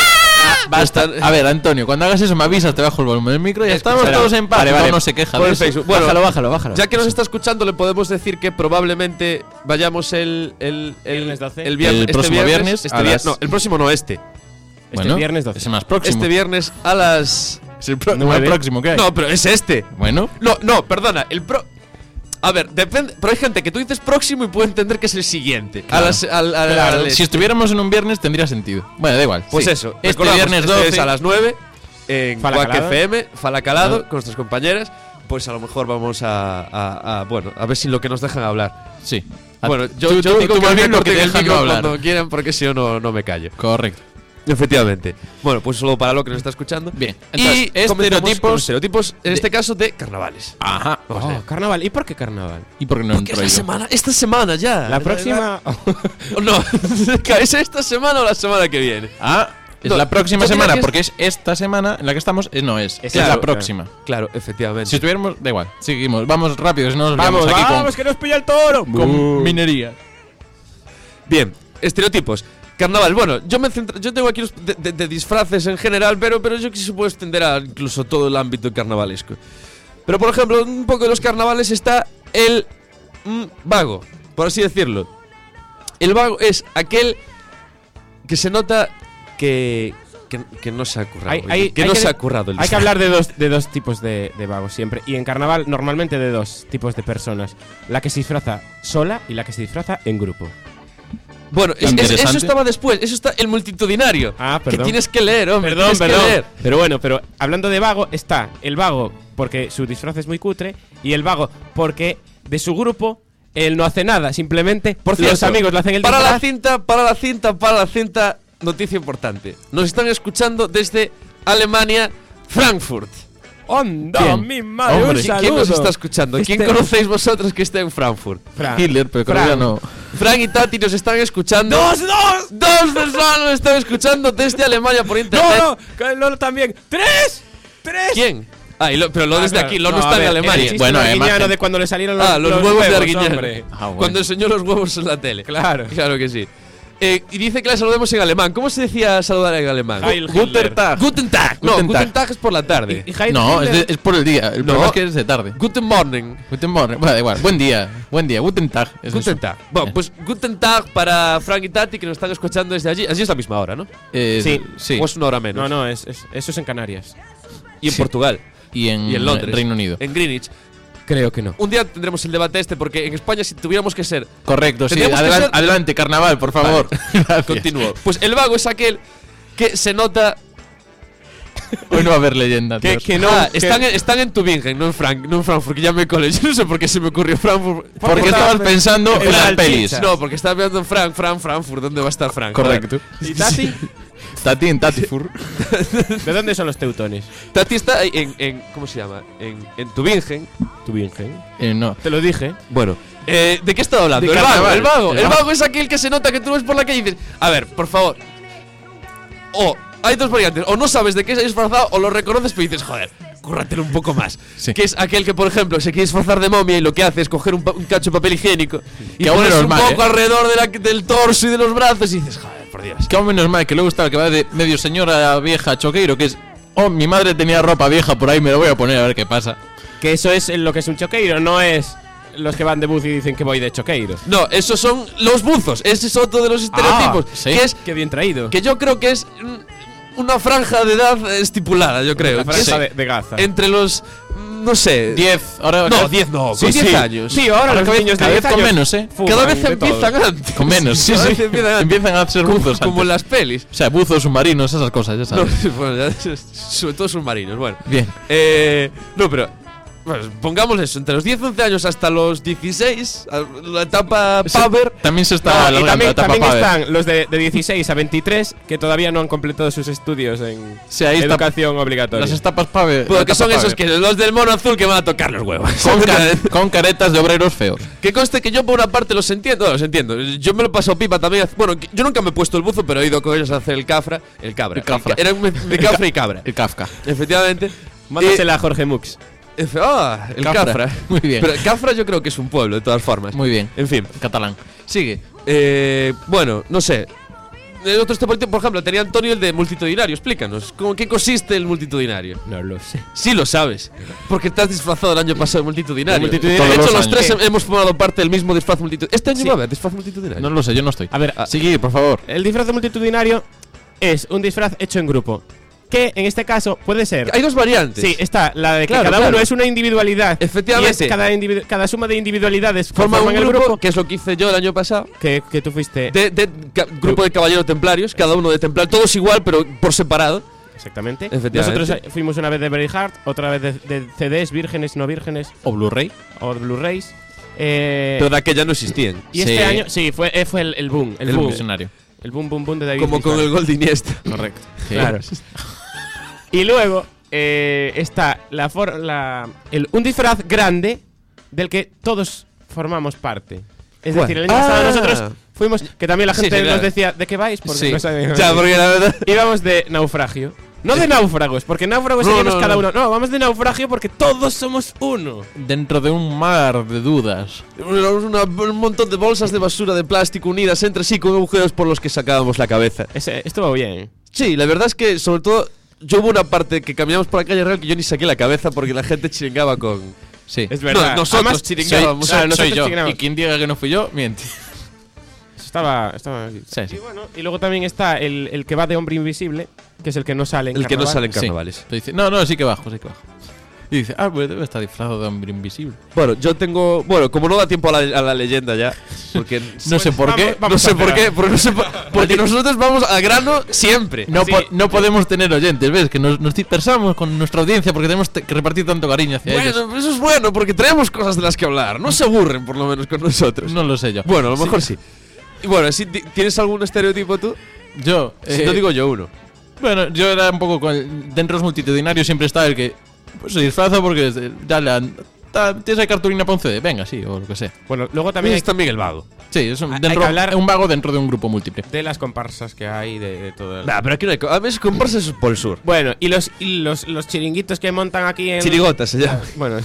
D: Basta. A ver, Antonio, cuando hagas eso me avisas, te bajo el volumen del micro y ya estamos
E: Espera.
D: todos en paz.
E: Vale,
D: No,
E: vale.
D: no se queja
C: Por
D: de
C: el
D: eso.
C: Facebook. Bueno,
E: bájalo, bájalo, bájalo.
C: Ya que nos está escuchando, le podemos decir que probablemente vayamos el. El, el,
E: Viernes doce.
C: el viernes-
D: El
C: este
D: próximo viernes
C: este
D: a
C: vier-
D: las-
C: No, el próximo no, este.
E: Este
D: Bueno,
E: viernes doce.
D: Es el más próximo.
C: Este viernes a las.
D: es el, pro-
E: Nueve.
D: el próximo que hay.
C: No, pero es este.
D: Bueno,
C: No, no, perdona. El pro. A ver, depende. Pero hay gente que tú dices próximo y puede entender que es el siguiente.
D: Claro.
C: A las, al, al-
D: claro,
C: al-
D: si estuviéramos en un viernes tendría sentido. Bueno, da igual.
C: Pues
D: sí.
C: eso.
D: Este
C: recordamos,
D: viernes
C: este
D: doce
C: es a las nueve en
E: Fala
C: Quack
E: Calado.
C: F M, Fala Calado,
D: Ah.
C: con nuestras compañeras. Pues a lo mejor vamos a, a- a- Bueno, a ver si lo que nos dejan hablar.
D: Sí.
C: Bueno, yo,
D: Tú-
C: yo
D: tú-
C: digo
D: tú
C: que
D: más
C: me
D: bien lo que
C: corten
D: te
C: el
D: dejan
C: micro
D: no hablar.
C: cuando quieran, porque si no, no, no me callo.
D: Correcto.
C: Efectivamente. Bueno, pues solo para lo que nos está escuchando.
D: Bien.
C: Y
D: Entonces,
C: comenzamos con
D: estereotipos.
C: estereotipos, en
D: de-
C: este caso de carnavales.
D: Ajá.
C: Vamos
E: Oh,
C: allá.
E: carnaval. ¿Y por qué carnaval?
D: ¿Y por qué no
C: Porque es
D: entro
C: la
D: yo?
C: semana, esta semana ya.
E: La próxima.
C: O no, ¿es esta semana o la semana que viene?
D: Ah, es
C: No,
D: la próxima
C: yo diría
D: semana,
C: que es-
D: porque es esta semana en la que estamos. eh, no es, es
C: Claro,
D: la próxima.
C: Claro, efectivamente.
D: Si estuviéramos, da igual. Seguimos. Vamos rápido, si no nos
E: Vamos,
D: liamos aquí
E: vamos, que nos pilla el toro.
D: con, con minería.
C: Bien, estereotipos. Carnaval, bueno, yo me centro, yo tengo aquí los de, de- de disfraces en general, pero, pero yo que se puede extender a incluso todo el ámbito carnavalesco. Pero por ejemplo, un poco de los carnavales está el mm, vago, por así decirlo. El vago es aquel que se nota que, que, que no se ha currado.
E: Hay-
C: muy
E: hay-
C: bien, que
E: hay
C: no
E: que
C: se
E: de-
C: ha currado el
E: Hay que
C: disfraz.
E: hablar de dos, de dos tipos de, de vagos siempre. Y en carnaval, normalmente de dos tipos de personas: la que se disfraza sola y la que se disfraza en grupo.
C: Bueno, es- es-
D: Interesante.
C: eso estaba después, eso está el multitudinario.
E: Ah,
C: Que
E: perdón.
C: tienes que leer, hombre.
E: Perdón,
C: tienes que
E: perdón.
C: leer.
E: Pero bueno, pero hablando de vago, está el vago porque su disfraz es muy cutre y el vago porque de su grupo él no hace nada, simplemente
C: Por
E: los
C: cierto,
E: amigos le hacen el
C: para la
E: disfraz.
C: cinta, para la cinta, para la cinta, noticia importante. Nos están escuchando desde Alemania, Frankfurt.
E: ¡Onda,
D: ¿Quién?
E: mi madre!
D: Hombre,
E: un
C: ¿Qui-
E: saludo.
C: ¿Quién nos está escuchando? ¿Quién
E: Este-
C: conocéis vosotros que esté en Frankfurt?
E: Fran.
D: Hitler, pero creo
E: Fran.
D: que no.
C: Frank y Tati nos están escuchando.
E: ¡Dos, dos!
C: ¡Dos personas nos están escuchando desde Alemania por internet!
E: ¡No, no! que Lolo también! ¡Tres! ¡Tres!
C: ¿Quién? Ah, y lo- pero lo
E: Ah,
C: desde
E: claro.
C: aquí, lo no,
E: a
C: está en
E: ver,
C: Alemania.
E: el chiste
D: Bueno,
E: de
D: además
E: Arguiñano
D: que-
E: de cuando le salieron los,
C: Ah, los, huevos, de Arguiñano.
E: hombre.
D: Ah, bueno.
C: Cuando enseñó los huevos en la tele.
E: Claro.
C: Claro que sí. Eh, y dice que la saludemos en alemán. ¿Cómo se decía saludar en alemán?
E: Heil
D: Guten
E: Hitler.
D: Tag.
C: Guten Tag. No,
D: Guten
C: Guten
D: Tag.
C: Tag es por la tarde.
E: Y- y Heil
D: No, es,
E: Hitler-
D: de- es por el día. El
C: No.
D: problema es que es de tarde.
C: Guten Morning.
D: Guten Morgen. Bueno, da igual. Buen día. Buen día. Guten Tag. Es
C: Guten
D: eso.
C: Tag. Bueno, pues Guten Tag para Frank y Tati que nos están escuchando desde allí. Allí es la misma hora, ¿no?
D: Eh,
E: Sí.
D: sí.
C: O es una hora menos.
E: No, no, es, es- eso es en Canarias.
C: Y en
D: Sí.
C: Portugal.
D: Y en,
C: Y en Londres.
D: Reino Unido.
C: En Greenwich.
E: Creo que no.
C: Un día tendremos el debate este porque en España si tuviéramos que ser…
D: Correcto, sí.
C: Tendríamos que
D: Adelan-
C: ser-
D: Adelante, carnaval, por favor. Gracias.
C: Continúo. Pues el vago es aquel que se nota
D: Hoy no va a haber leyenda.
E: Que-
D: Dios.
E: que no-
C: Ah,
E: que-
C: están, en, están en Tübingen, no en, Frank, no en Frankfurt, que ya me colé. Yo no sé por qué se me ocurrió Frankfurt.
D: Porque estabas pensando
E: en
D: en las
E: salchicha.
D: pelis.
C: No, porque estaba viendo en Frank, Frank, Frankfurt. ¿Dónde va a estar Frank?
D: Correcto.
E: ¿Y Tati?
D: Tati en Tatifur.
E: ¿De dónde son los teutones?
C: Tati está en, en… ¿Cómo se llama? En, en Tübingen.
E: Tübingen.
D: Eh, no.
E: Te lo dije.
C: Bueno, eh, ¿de qué estaba hablando?
D: De
C: el vago,
D: carnaval.
C: el vago.
D: El
C: El
D: vago.
C: vago es aquel que se nota que tú ves por la calle y dices, a ver, por favor. O hay dos variantes, o no sabes de qué se ha disfrazado o lo reconoces pero dices, joder, cúrratelo un poco más.
D: Sí.
C: Que es aquel que, por ejemplo, se quiere disfrazar de momia y lo que hace es coger un, pa- un cacho de papel higiénico y
D: Que aún
C: ponerse un
D: menos mal,
C: poco
D: ¿eh?
C: alrededor de la- del torso y de los brazos y dices, joder, por Dios.
D: Que aún menos mal que luego está el que va de medio señora vieja choqueiro, que es, oh, mi madre tenía ropa vieja por ahí, me lo voy a poner a ver qué pasa.
E: Que eso es lo que es un choqueiro, no es los que van de buz y dicen que voy de choqueiro.
C: No, esos son los buzos. Ese es otro de los estereotipos.
D: Ah, sí.
C: Que es
E: Qué bien traído.
C: que yo creo que es mm, una franja de edad estipulada, yo creo.
E: La
C: Que
E: franja
C: es
E: de, de Gaza.
C: entre los, mm, no sé,
D: diez, ahora
C: No, diez no,
E: Sí,
C: con
E: sí.
C: diez años.
E: Sí, ahora los
D: cada vez-
E: niños de
D: cada
E: diez
D: vez con
E: años
D: menos, ¿eh?
E: fuman
C: Cada vez
E: de todo.
C: empiezan antes.
D: Con menos, sí,
C: Cada
D: sí.
C: vez empiezan antes.
D: Empiezan a ser
C: como,
D: buzos
C: como
D: antes.
C: en las pelis.
D: O sea, buzos, submarinos, esas cosas, ya
C: No,
D: sabes.
C: bueno, ya, sobre todo submarinos. Bueno,
D: Bien.
C: eh, no, pero pues, pongamos eso, entre los diez, once años hasta los dieciséis, a- la etapa
D: Sí,
C: Power.
D: También se está
E: No, y
D: alargando la
E: también,
D: etapa
E: también
D: Paver.
E: están los de, de dieciséis a veintitrés que todavía no han completado sus estudios en
D: Sí, ahí está.
E: educación obligatoria.
D: Las etapas Paver.
C: Bueno,
D: la
C: que
D: etapa
C: son esos
D: Paver.
C: que los del mono azul que van a tocar los huevos.
D: Con, ca- con caretas de obreros feos.
C: Que conste que yo por una parte los entiendo, no, los entiendo. Yo me lo he pasado pipa también. Bueno, que- yo nunca me he puesto el buzo, pero he ido con ellos a hacer el cafra, el cabra.
D: El cafra.
C: Era un de cafra y cabra.
D: El Kafka.
C: Efectivamente.
E: Mándasela a Jorge Mux.
C: Eh, efe- ah, el
D: Cafra.
C: cafra.
D: Muy bien.
C: Pero Cafra yo creo que es un pueblo, de todas formas.
D: Muy bien.
C: En fin,
D: Catalán.
C: sigue. Eh, bueno, no sé. El otro este por ejemplo, tenía Antonio el de multitudinario. Explícanos, ¿cómo qué consiste el multitudinario?
E: No lo sé.
C: Sí lo sabes, porque te has disfrazado el año pasado de multitudinario.
E: De multitudinario.
C: De hecho,
D: Todos
C: los
D: los
C: tres
D: años.
C: hemos formado parte del mismo disfraz multitudinario. Este año
E: Sí.
C: va a haber disfraz multitudinario.
D: No lo sé, yo no estoy.
E: A ver,
C: Ah.
D: Sigue, por favor.
E: el disfraz de multitudinario es un disfraz hecho en grupo. Que en este caso puede ser.
C: Hay dos variantes.
E: Sí, está la de que
C: Claro,
E: cada
C: claro.
E: uno es una individualidad.
C: Efectivamente.
E: Y es cada, individu- cada suma de individualidades
C: Forma un
E: forman el
C: grupo,
E: grupo
C: que es lo que hice yo el año pasado.
E: que, que tú fuiste.
C: De, de ca- grupo de caballeros templarios, cada uno de templarios, todos igual, pero por separado.
E: Exactamente.
C: Efectivamente.
E: Nosotros eh, fuimos una vez de Braveheart, otra vez de, de C Ds, vírgenes, no vírgenes,
D: O Blu-ray.
E: o de Blu-rays. Eh,
C: Pero de aquella no existían.
E: y
D: Sí.
E: este año, sí, fue, eh, fue el, el boom. El,
C: El
E: boom.
D: Visionario.
E: El boom, boom, boom de David
C: Como con
E: Bisbal.
C: el gol de Iniesta.
D: Correcto.
E: Claro. Y luego eh, está la, for- la el, un disfraz grande del que todos formamos parte. Es
C: ¿Cuál?
E: decir, el año pasado
C: Ah.
E: nosotros fuimos, que también la
C: Sí,
E: gente
C: sí, claro.
E: nos decía, ¿de qué vais? Porque
C: Sí.
E: no sabían.
C: Ya, porque la verdad.
E: Íbamos de naufragio. No de náufragos, porque náufragos
C: No,
E: seríamos
C: no,
E: cada
C: no.
E: uno. No, vamos de naufragio porque todos somos uno.
D: Dentro de un mar de dudas.
C: Una- una- un montón de bolsas de basura de plástico unidas entre sí con agujeros por los que sacábamos la cabeza.
E: Ese, estuvo bien.
C: Sí, la verdad es que, sobre todo, yo hubo una parte que caminamos por la calle real que yo ni saqué la cabeza porque la gente chiringaba con.
D: Sí.
E: Es verdad.
C: No, nosotros
E: Además,
C: chiringábamos.
E: soy- claro,
D: soy
E: nosotros
D: yo.
E: chiringábamos.
D: Y quien diga que no fui yo, miente.
E: Estaba, estaba
D: Sí, sí.
E: Y bueno, y luego también está el, el que va de hombre invisible, que es el que no sale en
C: El que no
E: carnaval.
C: sale en
D: Sí.
C: carnavales.
D: Te dice, no, no, sí que bajo, sí que bajo. Y dice, ah, pues debe estar disfrazado de hombre invisible.
C: Bueno, yo tengo. Bueno, como no da tiempo a la, a la leyenda ya, porque.
D: No sé por qué.
E: vamos- vamos
C: no sé
E: a
C: por
E: hacer
C: qué, porque, no sé por- porque nosotros vamos a grano siempre.
D: No,
E: Sí.
D: po- no podemos tener oyentes, ¿ves? Que nos, nos dispersamos con nuestra audiencia porque tenemos te- que repartir tanto cariño hacia ellos.
C: Bueno, eso es bueno, porque traemos cosas de las que hablar. No se aburren, por lo menos, con nosotros.
D: No lo sé yo.
C: Bueno, a lo mejor sí. Y bueno, ¿sí, ti- ¿tienes algún estereotipo tú?
D: Yo,
C: Si
D: eh,
C: no digo yo uno.
D: bueno, yo era un poco con el- dentro de los multitudinarios siempre está el que pues, se disfraza porque eh, ya le han- ta- tienes ahí cartulina para un C D, venga, sí, o lo que sea.
E: Bueno, luego
C: También
E: también hay
C: está Miguel Vago.
D: Sí, es un,
E: Hay
D: dentro,
E: que hablar-
D: un vago dentro de un grupo múltiple.
E: de las comparsas que hay, de, de todo. el-
C: Nah, pero aquí no hay. co- A veces comparsas es por el sur.
E: Bueno, y los, y los, los chiringuitos que montan aquí en.
C: Chirigotas se llama.
E: Bueno,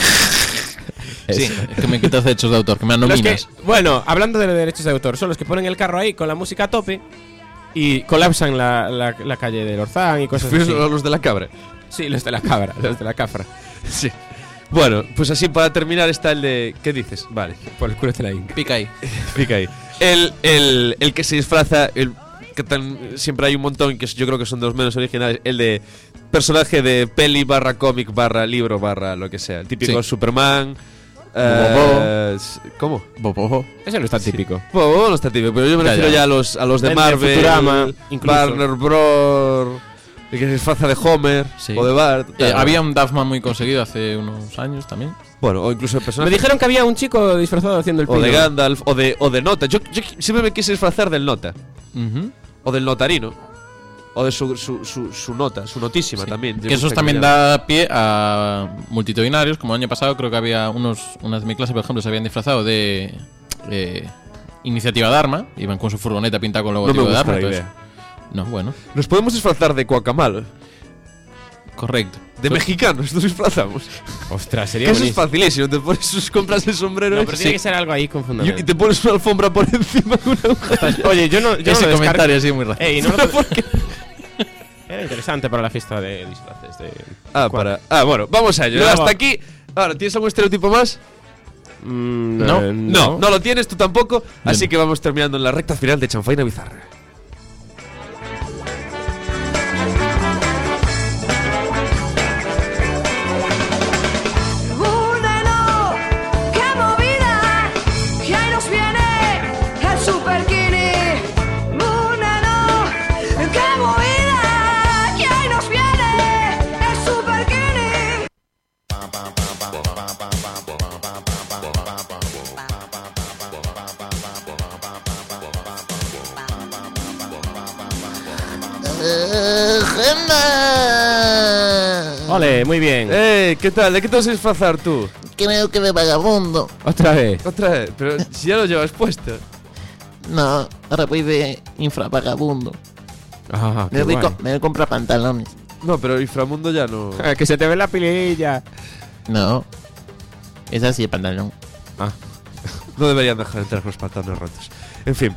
D: Sí, es que me quitas derechos de autor, que me
E: los que,
D: nominas.
E: bueno, hablando de derechos de autor, son los que ponen el carro ahí con la música a tope y colapsan la, la, la calle del Orzán y cosas
C: Fuimos
E: así.
C: a los de la cabra.
E: Sí, los de la cabra, los de la cafra.
C: Sí. Bueno, pues así para terminar está el de. ¿Qué dices? Vale.
E: Por el culo de la Inca.
D: Pica ahí.
C: Pica ahí. El, el, el que se disfraza, el que tan, siempre hay un montón que yo creo que son de los menos originales, el de personaje de peli barra cómic barra libro barra lo que sea. El típico
D: Sí.
C: Superman.
D: Bobo.
C: eh, s- ¿Cómo?
D: Bobo.
E: Ese no está típico.
C: Bobo no está típico, pero yo me
D: Ya,
C: refiero
D: ya.
C: ya, a los, a los de
E: El de
C: Marvel,
E: Futurama, incluso.
C: Warner Bros. El que se disfraza de Homer
D: Sí.
C: o de Bart.
D: Eh,
C: tal.
D: había un Duffman muy conseguido hace unos años también.
C: Bueno, o incluso el
E: Me
C: personaje.
E: dijeron que había un chico disfrazado haciendo el
C: O de
E: pino.
C: Gandalf, o de, o de Nota. Yo, yo siempre me quise disfrazar del Nota.
D: Ujú.
C: O del notarino. O de su, su, su, su nota, su notísima
D: Sí.
C: también.
D: Que eso también da pie a multitudinarios. Como el año pasado creo que había unos, unas de mi clase, por ejemplo, se habían disfrazado de eh, Iniciativa Dharma. Iban con su furgoneta pintada con el
C: No
D: logotipo
C: me
D: de
C: gusta
D: Dharma.
C: la
D: entonces-
C: idea.
D: No, bueno.
C: Nos podemos disfrazar de Cuacamal.
D: Correcto.
C: De mexicanos nos disfrazamos.
E: Ostras,
C: Que
E: sería
C: eso es
E: buenísimo.
C: facilísimo. Te pones, compras el sombrero
E: No,
C: ese,
E: pero tiene que ser algo ahí con
C: y, y
E: fundamento.
C: te pones una alfombra por encima de una agujero.
E: Oye, yo no, yo
D: Ese
E: no lo
D: comentario
E: descarto.
D: así muy raro.
E: Ey, no lo Era interesante para la fiesta de disfraces de...
C: Ah, para. Ah, bueno, vamos a ello.
E: Luego.
C: Hasta aquí. Ahora, ¿tienes algún estereotipo más?
E: Mm,
D: No.
E: eh,
C: No, no lo tienes tú tampoco. Así
D: no.
C: que vamos terminando en la recta final de Chanfaina Bizarra.
F: ¡Únelo! ¡Qué movida! ¡Que ahí nos viene el Super Kini! ¡Únelo! ¡Qué movida! ¡Que ahí nos viene el Super Kini!
E: Ole, muy bien.
C: Eh, ¿qué tal? ¿De qué te vas a disfrazar tú?
G: Creo que de vagabundo.
E: Otra vez.
C: Otra vez, pero si ya lo llevas puesto.
G: No, ahora voy de infravagabundo.
E: Ah, qué
G: Me voy,
E: guay.
G: co- me voy a comprar pantalones.
C: No, pero Inframundo ya no.
E: Ah, que se te ve la pililla.
G: No, es así el pantalón.
C: No deberían dejar entrar con los pantalones rotos. En fin.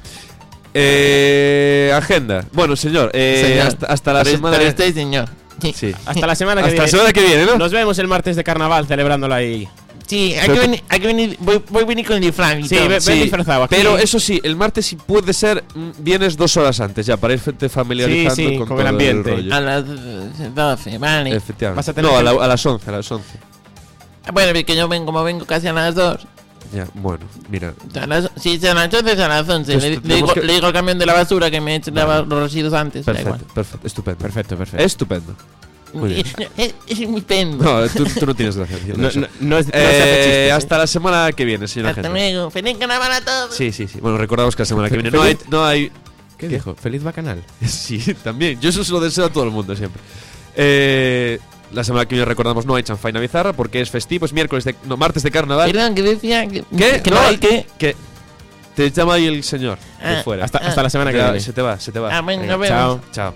C: Eh, agenda. Bueno, señor, eh,
G: Señor.
C: Hasta, hasta la
G: Pero,
C: semana.
G: pero usted, señor. Sí,
C: Sí.
E: Hasta la semana que
C: Hasta la
E: viene.
C: semana que viene, ¿no?
E: Nos vemos el martes de carnaval celebrándolo ahí.
G: sí, hay
C: Pero-
G: que venir, hay que venir, voy, voy a venir con el disfraz y
E: Sí,
G: todo.
E: ve- ven disfrazado aquí.
C: Pero eso sí, el martes si puede ser, mm, vienes dos horas antes ya para irte familiarizando
E: Sí, sí,
C: con,
E: con
C: todo
E: el ambiente.
C: rollo.
G: A las eh, doce, vale.
C: Efectivamente.
E: Vas a tener
C: no, a,
E: que-
C: la- a las once, a las once.
G: Bueno, es que yo vengo, como vengo casi a las dos.
C: Ya, bueno, mira.
G: A las, si es a las once, es a las once.
C: Pues
G: le, le
C: tenemos
G: digo,
C: que-
G: le digo al camión de la basura que me eche
C: Vale.
G: los residuos antes. da
C: Perfecto,
G: igual.
C: perfecto, estupendo.
E: Perfecto, perfecto.
C: Estupendo. Muy bien.
G: Es, es mi pendo.
C: No, tú, tú no tienes gracia. tío,
E: No,
C: eso.
E: no, no es, no se
C: Eh,
E: hace chistes, ¿eh?
C: hasta la semana que viene, señor
G: Hasta
C: agente.
G: luego. Feliz carnaval a todos.
C: Sí, sí, sí. Bueno, recordamos que la semana que
E: Fe-
C: viene no hay,
E: feliz-
C: no hay.
E: ¿Qué dijo? Feliz bacanal.
C: Sí, también. Yo eso se lo deseo a todo el mundo siempre. Eh, la semana que viene recordamos no hay Chanfaina Bizarra porque es festivo, es miércoles de, no, martes de carnaval.
G: Perdón, que decía que,
C: ¿Qué?
G: que no, hay que.
C: Que te llama ahí el señor de
G: Ah,
C: fuera.
E: Hasta, hasta la semana que
C: Ya,
E: viene.
C: se te va, se te va.
G: Ah, bueno,
C: Venga,
G: nos vemos.
C: chao. Chao.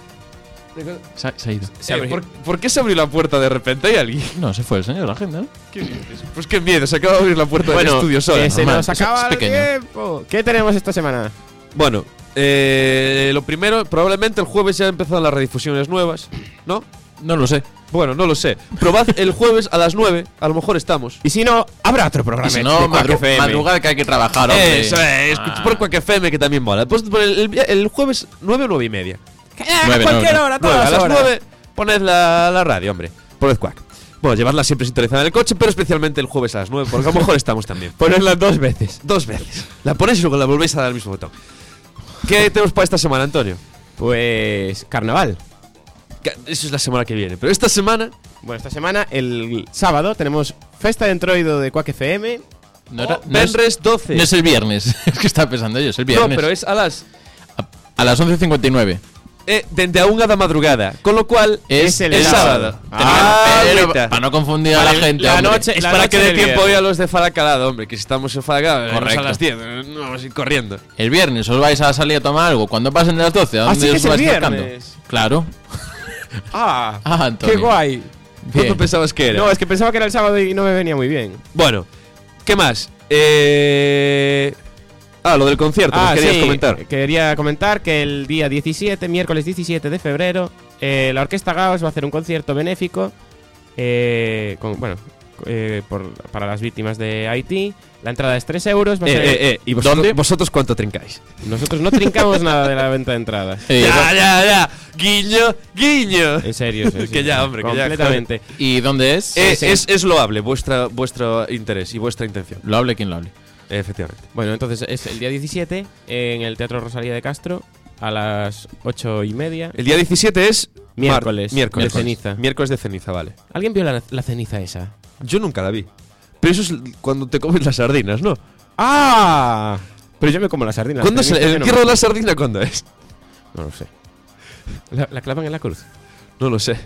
D: Se ha, se ha ido.
E: Se
C: Eh,
E: abrió.
C: ¿por, por qué se abrió la puerta de repente? ¿Hay alguien?
D: No, se fue el señor, la agenda, ¿no?
C: ¿Qué dices? Pues qué miedo, se acaba de abrir la puerta del
E: Bueno,
C: estudio sola.
E: que se
D: Normal,
E: nos
D: es-
E: acaba
D: es
E: el
D: pequeño.
E: tiempo. ¿Qué tenemos esta semana?
C: Bueno, eh, lo primero, probablemente el jueves ya han empezado las redifusiones nuevas, ¿no?
D: No lo sé.
C: Bueno, no lo sé. Probad el jueves a las nueve, a lo mejor estamos.
E: Y si no, habrá otro programa.
D: Y si
E: de
D: no,
E: Quack
D: madru-
E: F M.
D: madrugar que hay que trabajar, hombre.
C: Eso es, escucha
D: Ah.
C: por Quack F M que también mola. Pues por el, el- el jueves nueve o nueve y media.
E: Eh,
D: Nueve,
E: a cualquier
D: nueve.
E: hora, a
C: Nueve,
E: todas
C: a las
E: horas.
C: nueve poned la, la radio, hombre. Poned Quack. Bueno, llevarla siempre sintonizada en el coche, pero especialmente el jueves a las nueve, porque a lo mejor estamos también.
E: Ponerlas dos veces.
C: Dos veces. La ponéis y luego la volvéis a dar al mismo botón. ¿Qué tenemos para esta semana, Antonio?
E: Pues carnaval.
C: Que- Eso es la semana que viene. Pero esta semana.
E: Bueno, esta semana, el sábado, tenemos Festa de Entroido de Quack F M.
D: No, era- no es,
C: Benres doce.
D: no es el viernes. Es que estaba pensando yo, es el
C: No,
D: viernes.
C: pero es a las.
D: A, a las once cincuenta y nueve.
C: Eh, dende a unha da madrugada. Con lo cual.
D: Es
E: el
C: es
E: sábado.
C: sábado.
D: Ah, pero
C: agüita.
D: para no confundir a
E: Vale,
D: la gente.
E: la
D: hombre.
E: noche-
C: Es
E: la
C: para
E: noche
C: que dé
E: del
C: tiempo hoy
E: viernes.
C: a los de Falacalado, hombre. Que si estamos en Falacalado, vamos a
D: Correcto.
C: las diez. eh, No vamos a ir corriendo.
D: El viernes os vais a salir a tomar algo. Cuando pasen de las doce, ¿a
E: Ah,
D: dónde
E: sí que
D: os
E: es el
D: vais acercando?
E: viernes.
D: Claro.
E: Ah,
D: Ah, Antonio.
E: qué guay.
D: Bien.
C: ¿Cuándo pensabas que era?
E: No, es que pensaba que era el sábado y no me venía muy bien.
C: Bueno, ¿qué más? Eh. Ah, lo del concierto,
E: Ah,
C: ¿nos querías
E: sí,
C: comentar?
E: Quería comentar que el día diecisiete, miércoles diecisiete de febrero, eh, la Orquesta Gauss va a hacer un concierto benéfico eh, con, bueno, eh, por- para las víctimas de Haití. La entrada es tres euros. Va a
C: Eh,
E: ser-
C: eh, eh. ¿Y vosotros,
D: ¿Dónde?
C: vosotros cuánto trincáis?
E: Nosotros no trincamos nada de la venta de entradas.
D: Eh,
C: ya, ya, ya. Guiño, guiño.
E: En serio, sí, sí,
C: Que ya,
E: sí.
C: hombre, que ya,
E: completamente.
D: ¿Y dónde es?
C: Eh,
E: sí.
C: es, es loable vuestra, vuestro interés y vuestra intención.
D: Lo hable quien lo hable.
C: Efectivamente.
E: Bueno, entonces es el día diecisiete en el Teatro Rosalía de Castro a las ocho y media.
C: El día diecisiete es.
E: Miércoles,
C: mar- miércoles.
E: de ceniza.
C: Miércoles de ceniza, vale.
E: ¿Alguien vio la, la ceniza esa?
C: Yo nunca la vi. Pero eso es cuando te comes las sardinas, ¿no?
E: ¡Ah! Pero yo me como las sardinas.
C: ¿Cuándo es el,
E: Ceniza
C: el
E: yo no
C: entierro
E: me-
C: de la sardina cuándo es?
E: No lo sé. La, la clavan en la cruz.
C: No lo sé.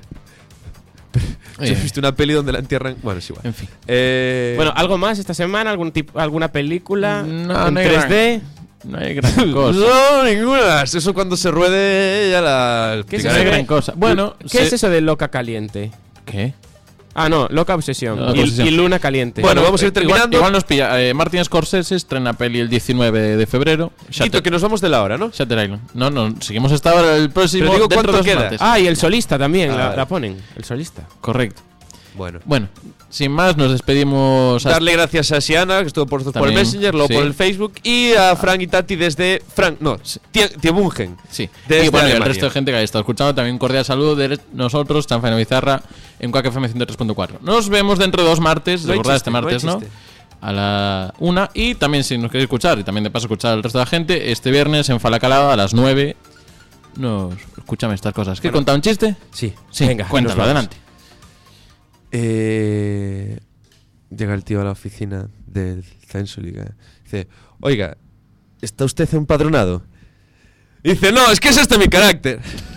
D: Oye,
C: Yo he visto una peli donde la entierran. Bueno, es igual.
D: en fin.
C: Eh,
E: Bueno, ¿algo más esta semana? ¿Algún tipo, ¿Alguna película
D: No,
E: en
D: no hay
E: tres D?
D: No hay gran cosa.
C: No, ninguna. Eso cuando se ruede ya la...
E: ¿Qué es
D: No
E: eso
D: hay
E: de-
D: gran cosa. Bueno,
E: ¿Qué
D: se-
E: es eso de loca caliente?
D: ¿Qué?
E: Ah, no, loca obsesión.
D: Loca
E: y,
D: obsesión.
E: y luna caliente.
C: Bueno, vamos a ir
D: eh,
C: terminando.
D: Igual, igual nos pilla. Eh, Martin Scorsese estrena peli el diecinueve de febrero.
C: Quito, que nos vamos de la hora, ¿no?
D: Shutter Island. No, no, seguimos hasta ahora el próximo.
C: Pero digo,
D: dentro
C: ¿cuánto
D: de dos
C: queda?
D: martes.
E: Ah, y el solista también,
C: Ah,
E: la,
C: vale.
E: la ponen. El solista.
D: Correcto.
C: Bueno.
D: Bueno, sin más, nos despedimos. hasta-
C: Darle gracias a Siana, que estuvo por, por el
D: También,
C: Messenger, luego
D: sí.
C: por el Facebook, y a Frank y Tati desde Frank, no, Tie- Tiebungen.
D: Sí,
C: Desde
D: y bueno, y el
C: Alemania.
D: resto de gente que haya estado escuchando, también un cordial saludo de nosotros, Chanfano Bizarra, en Quack F M ciento tres punto cuatro. Nos vemos dentro de dos martes,
C: No hay
D: recordad
C: chiste,
D: este martes,
C: no hay
D: ¿no?
C: chiste.
D: A la una. Y también, si nos queréis escuchar, y también de paso escuchar al resto de la gente, este viernes en Falacalada a las nueve. Nos. Escúchame estas cosas. ¿Qué,
E: Bueno.
D: contado un chiste?
E: Sí,
D: Sí,
E: venga,
D: cuéntalo,
E: nos vamos.
D: adelante.
C: Eh, llega el tío a la oficina del Censuliga. Dice, oiga, ¿está usted empadronado? Dice, no, es que es este mi carácter.